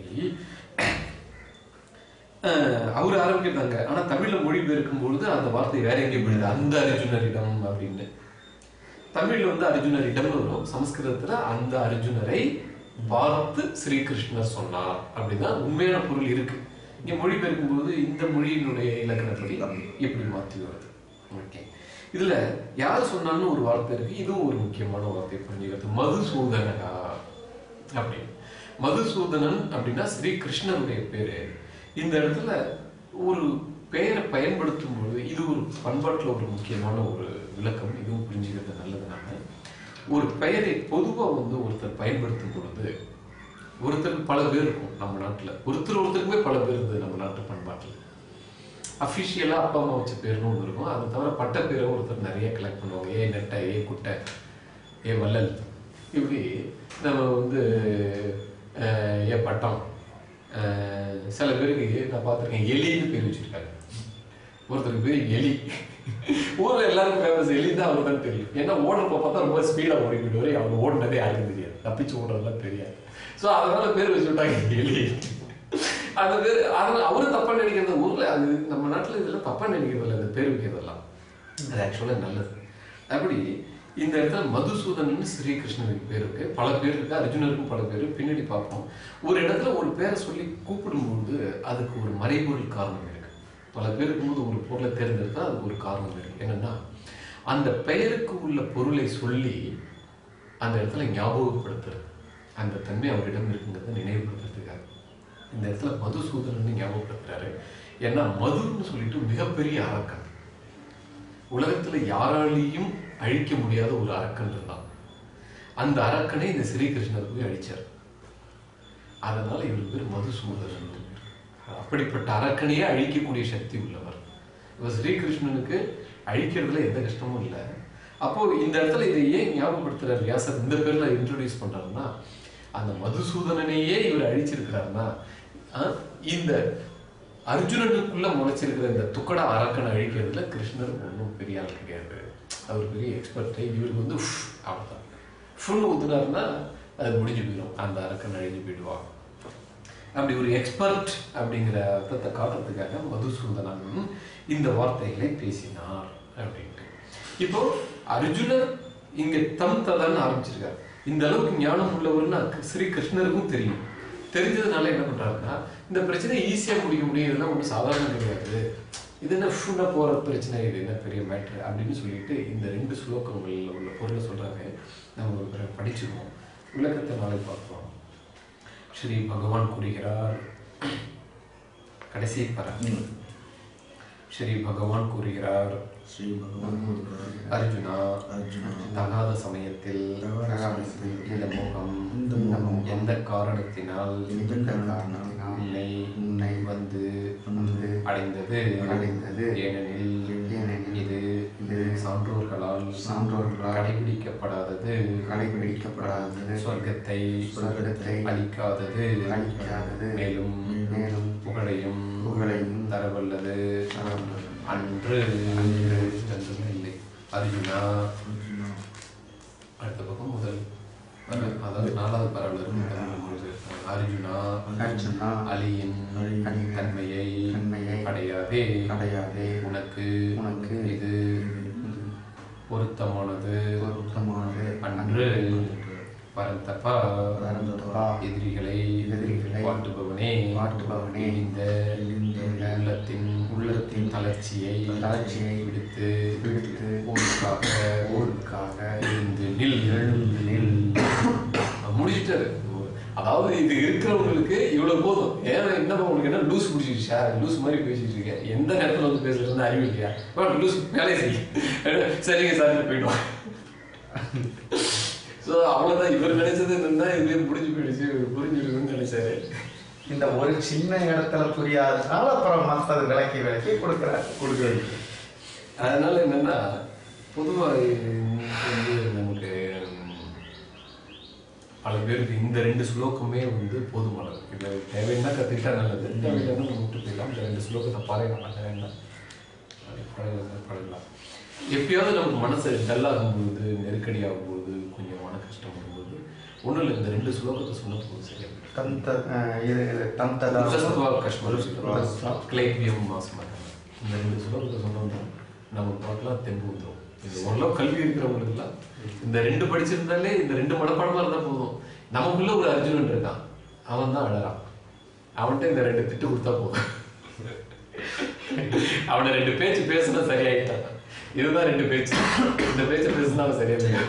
A: அவரு ஆரம்பிக்கிறாங்க, ஆனா தமிழ்ல மொழிபெயர்க்கும் பொழுது அந்த வார்த்தை வேற எங்கே போயிடுது, அந்த அர்ஜுனரிடம் அப்படின்னு. தமிழ்ல வந்து அர்ஜுனரிடம் வரும், சமஸ்கிருதத்துல அந்த அர்ஜுனரை பார்த்து ஸ்ரீகிருஷ்ணர் சொன்னார் அப்படிதான் உண்மையான பொருள் இருக்கு. இங்க மொழிபெயர்க்கும் போது இந்த மொழியினுடைய இலக்கணப்படி எப்படி மாற்றி வருது. ஓகே, இதுல யார் சொன்னான்னு ஒரு வார்த்தை இருக்கு, இதுவும் ஒரு முக்கியமான வார்த்தை புரிஞ்சுக்கிறது. மதுசூதனகா அப்படின்னு. மதுசூதனன் அப்படின்னா ஸ்ரீ கிருஷ்ணனுடைய பேரு. இந்த இடத்துல ஒரு பெயரை பயன்படுத்தும் பொழுது இது ஒரு பண்பாட்டுல ஒரு முக்கியமான ஒரு விளக்கம், இதுவும் புரிஞ்சுக்கிறது நல்லதுனால. ஒரு பெயரை பொதுவா ஒருத்தர் பயன்படுத்தும் பொழுது, ஒருத்தருக்கு பல பேர் இருக்கும் நம்ம நாட்டுல, ஒருத்தருக்குமே பல பேர் இருந்தது நம்ம நாட்டு பண்பாட்டுல. அஃபிஷியலா அப்பா அம்மா வச்ச பேர்னு ஒன்று இருக்கும், அதை தவிர பட்ட பேரை ஒருத்தர் நிறைய கலெக்ட் பண்ணுவாங்க. ஏ நெட்டை, ஏ குட்டை, ஏ வள்ளல், இப்படி நம்ம ஏ பட்டம். சில பேருக்கு நான் பார்த்துருக்கேன் எலின்னு பேர் வச்சிருக்காங்க. ஒருத்தருக்கு பேர் எலி. ஊரில் எல்லாருக்கும் ஃபேமஸ் எலி தான், அவருக்கு தான் தெரியும். ஏன்னா ஓடுறப்ப பார்த்தா ரொம்ப ஸ்பீடாக ஓடி போயிடுவார், அவர் ஓடுனதே யாருக்கும் தெரியாது, தப்பிச்சு ஓடுறதுலாம் தெரியாது. ஸோ அதனால பேர் வச்சு விட்டாங்க எலி. அந்த பேர் அதனால அவரும் தப்பா நினைக்கிறது ஊர்ல, அது நம்ம நாட்டில் இதெல்லாம் தப்பா நினைக்கிறது இல்லை, அந்த பேர் வைக்கிறதெல்லாம் அது ஆக்சுவலாக நல்லது. அப்படி இந்த இடத்துல மதுசூதனன் ஸ்ரீகிருஷ்ணனுக்கு பேர் இருக்கு, பல பேர் இருக்கு, அர்ஜுனருக்கும் பல பேர் பின்னாடி பார்ப்போம். ஒரு இடத்துல ஒரு பேரை சொல்லி கூப்பிடும்போது அதுக்கு ஒரு மறைபொருள் காரணம் இருக்கு. பல பேர் இருக்கும்போது ஒரு பொருளை தேர்ந்தெடுத்தா அதுக்கு ஒரு காரணம் இருக்கு. என்னன்னா அந்த பெயருக்கு உள்ள பொருளை சொல்லி அந்த இடத்துல ஞாபகப்படுத்துறது, அந்த தன்மை அவரிடம் இருக்குங்கிறத நினைவுபடுத்துறதுக்காக இந்த இடத்துல மதுசூதனன் ஞாபகப்படுத்துறாரு. ஏன்னா மதுன்னு சொல்லிட்டு மிகப்பெரிய அரக்கன், உலகத்துல யாராலையும் அழிக்க முடியாத ஒரு அரக்கன் இருந்தான். அந்த அரக்கனை இந்த ஸ்ரீகிருஷ்ணர் போய் அழிச்சார். அதனால இவர் பேர் மதுசூதனன். அப்படிப்பட்ட அரக்கனையே அழிக்கக்கூடிய சக்தி உள்ளவர் இவர். ஸ்ரீகிருஷ்ணனுக்கு அழிக்கிறதுல எந்த கஷ்டமும் இல்லை. அப்போ இந்த இடத்துல இதை ஏன் ஞாபகப்படுத்துறாரு வியாசர், இந்த பேர்ல இன்ட்ரோடியூஸ் பண்றாருன்னா, அந்த மதுசூதனனையே இவர் அழிச்சிருக்கிறாருன்னா, இந்த அர்ஜுனனுக்குள்ள முளைச்சிருக்கிற இந்த துக்கடா அரக்கனை அழிக்கிறதுல கிருஷ்ணர் ஒன்றும் பெரிய ஆள் கிடையாது, அவர் பெரிய எக்ஸ்பர்ட். இவருக்கு அவ்வளோதான் ஃபுல் ஊத்துனாருன்னா அது முடிஞ்சு போயிடும், அந்த அரக்கன் அழிஞ்சு போயிடுவான். அப்படி ஒரு எக்ஸ்பர்ட் அப்படிங்கிற அர்த்தத்தை காட்டுறதுக்காக மதுசூதனன் இந்த வார்த்தைகளை பேசினார் அப்படின்ட்டு. இப்போ அர்ஜுனர் இங்க தம் ததான்னு ஆரம்பிச்சிருக்காரு. இந்த அளவுக்கு ஞானம் உள்ளவர்னா ஸ்ரீ கிருஷ்ணருக்கும் தெரியும். தெரிஞ்சதுனால என்ன பண்றாருன்னா, இந்த பிரச்சனை ஈஸியா முடிக்க முடியும், இதெல்லாம் ஒன்றும் சாதாரண கிடையாது, இது என்ன ஃபுல்லா போற பிரச்சனை, இது என்ன பெரிய மேட்ரு அப்படின்னு சொல்லிட்டு இந்த 2 ஸ்லோகங்கள்ல உள்ள பொருளை சொல்றாங்க. நம்ம படிச்சிருவோம், விளக்கத்தை நாளை பார்ப்போம். ஸ்ரீ பகவான் கூறுகிறார், கடைசி பரம் ஸ்ரீ பகவான் கூறுகிறார், அர்ஜுனா, தகாத சமயத்தில் இந்த மோகம் எந்த காரணத்தினால் உன்னை வந்து அடைந்தது, ஏனெனில் இது சான்றோர்களால் கடைபிடிக்கப்படாதது, சொர்க்கத்தை அளிக்காதது, மேலும் புகழையும் தரவல்லது அன்று இல்லை. அர்ஜுனா, அடுத்த பக்கம் முதல் அதாவது 4வது பரவல். அர்ஜுனா, அலியின் தன்மையை அடையாதே, உனக்கு இது பொருத்தமானது அன்று. பரந்தப்பா, எதிரிகளை வாட்டுபவனே, இந்த உள்ளத்தின் தளர்ச்சியை விடுத்து ஊருக்காக எழுந்து நில். முடிச்சுட்டாரு. அதாவது இது இருக்கிறவங்களுக்கு இவ்வளவு போதும். ஏன்னா என்னப்பா உங்களுக்கு என்ன லூஸ் பிடிச்சிருச்சா, லூஸ் மாதிரி பேசிட்டு இருக்கேன், எந்த நேரத்தில் வந்து பேசுறது அறிவு இல்லையா, லூஸ் வேலையை செய்ய, சரிங்க சார் போயிடுவான். ஸோ அவ்வளோதான். இவர் நினைச்சது என்னன்னா இதுலேயே முடிஞ்சு போயிடுச்சு, புரிஞ்சுடுதுன்னு நினைச்சாரு.
C: இந்த ஒரு சின்ன இடத்துல புரியாதனால அப்புறம் மற்றது விளக்கி கொடுக்குறாரு.
A: அதனால என்னன்னா பொதுவாக நமக்கு பல பேருக்கு இந்த 2 ஸ்லோகமே போதுமானது. இது தேவைன்னா கற்றுக்கிட்டா நல்லது, தேவைன்னா நம்ம விட்டு போயிடலாம். இந்த 2 ஸ்லோகத்தை பாருங்க, வேண்டாம் பழகலாம். எப்பயாவது நமக்கு மனசு டல்லாகும்போது, நெருக்கடியாகும்போது, கொஞ்சம் மன கஷ்டம் வரும்போது ஒன்றும் இல்லை, இந்த 2 ஸ்லோகத்தை சொன்ன போது சரியா கிளைபியம் மாசமாக இந்த 2 ஸ்லோகத்தை சொன்னோம்னா நமக்கு பார்க்கலாம் தெம்பு வந்துடும். இது ஓரளவு கல்வி இருக்கிறவங்களுக்குலாம் இந்த 2 படிச்சிருந்தாலே, இந்த 2 மனப்பாடமா இருந்தால் போதும். நமக்குள்ள ஒரு அர்ஜுனன் இருக்கான், அவன் தான் அழறான், அவன்கிட்ட இந்த 2 திட்டு கொடுத்தா போதும், அவனை 2 பேச்சு பேசுனா சரியாயிட்டான். இதுதான் 2 பேச்சு. இந்த பேச்சு பேசுனா அவர் சரியா போயிடும்.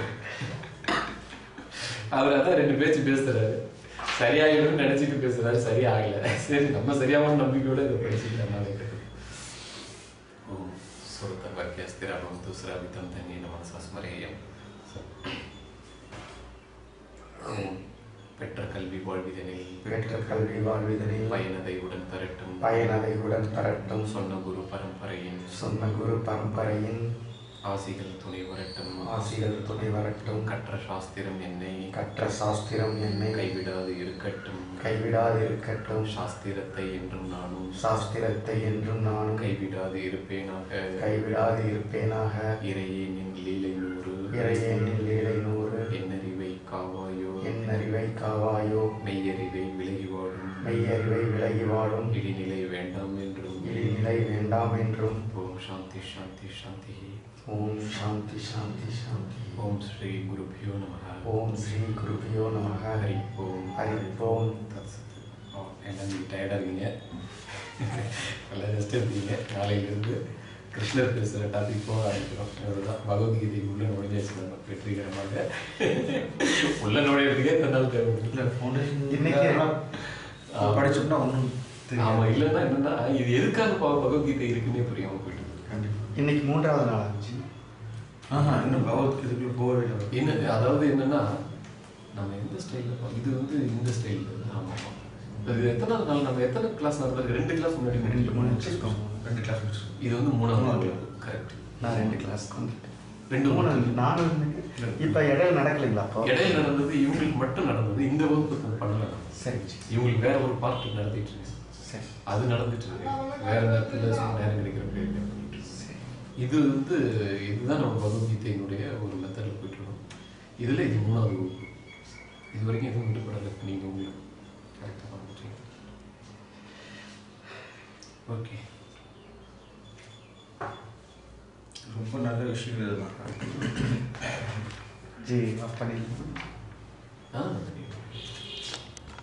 A: அவர் அதான் 2 பேச்சு பேசுறாரு. சரியாயிடும் நினைச்சிட்டு பேசுறாரு, சரியாகல. சரி நம்ம சரியாகவும் நம்பிக்கையோட இதை பேசிக்கலாம். ஓம் சுரத வாக்கியஸ்திராபம் துஸ்ரா விதம் தண்ணி நம சஸ்மரேயம். பெற்ற கல்வி வாழ்விதனில் பயனதை உடன் தரட்டும் சொன்ன குரு பரம்பரையின் ஆசிகள் துணை வரட்டும் கற்ற சாஸ்திரம் என்னை கைவிடாது இருக்கட்டும் சாஸ்திரத்தை என்றும் நானும் கைவிடாது இருப்பேனாக இறையே நின் லீலை நூறு என்னறிவை காவாயோ மெய்யறிவை விலகி வாழும் இடிநிலை வேண்டாம் என்றும் ஓம் சாந்தி சாந்தி சாந்தி. ஓம் சாந்தி சாந்தி சாந்தி. ஓம் ஸ்ரீ குருபியோ நமஹ. ஹரி ஓம். எல்லாம் நீங்கள் டயர்டாக இருக்கீங்க, நல்லா ரெஸ்ட் எடுத்தீங்க. நாளையிலேருந்து கிருஷ்ணர் பேசுகிற டாபிக் போக ஆரம்பிக்கிறோம். அதுதான் பகவத்கீதை உள்ள நுழைஞ்சாச்சு நம்ம வெற்றிகரமாக. உள்ள நுழையிறதுக்கே தன்னால் தேவை
B: படிச்சோம்னா ஒன்றும்
A: ஆமாம். இல்லைன்னா என்னன்னா இது எதுக்காக பகவத்கீதை இருக்குன்னே புரியாமல் போயிட்டு.
C: இன்னைக்கு 3வது நாள் ஆச்சு.
B: இன்னும் பகவத்கீதைக்குள்ள போகவே இல்லை.
A: என்ன அதாவது என்னன்னா நம்ம எந்த ஸ்டைலில் இது இந்த ஸ்டைல். ஆமாம். இது எத்தனாவது நாள் நம்ம எத்தனை கிளாஸ் நடந்திருக்கு? 2 கிளாஸ் முன்னாடி
B: 2 கிளாஸ்.
A: இது 3வது. கரெக்ட்.
C: நான் 2 கிளாஸ்
A: 2 3
C: 4 இப்போ இடையில நடக்கலைங்களா? அப்போ
A: இடையில நடந்தது இவங்களுக்கு மட்டும் நடந்தது. இந்த வகுப்பு பண்ணல.
C: சரி.
A: இவங்களுக்கு வேற ஒரு பார்ட் நடந்துட்டு இருக்கு.
C: சரி.
A: அது நடந்துட்டு இருக்கு வேற நேரத்தில் நேரம் கிடைக்கிற பேர். இது இதுதான் நம்ம பகவத்கீதையினுடைய ஒரு மெத்தடில் போயிட்டுருக்கோம். இதில் இது 3வது வகுப்பு. இது வரைக்கும் எதுவும் விடுபடலை. நீங்கள் உங்களுக்கு கரெக்டாக பண்ணிட்டீங்க. ஓகே,
B: ரொம்ப நல்ல விஷயங்கள் இதெல்லாம்.
C: ஜி அப்படி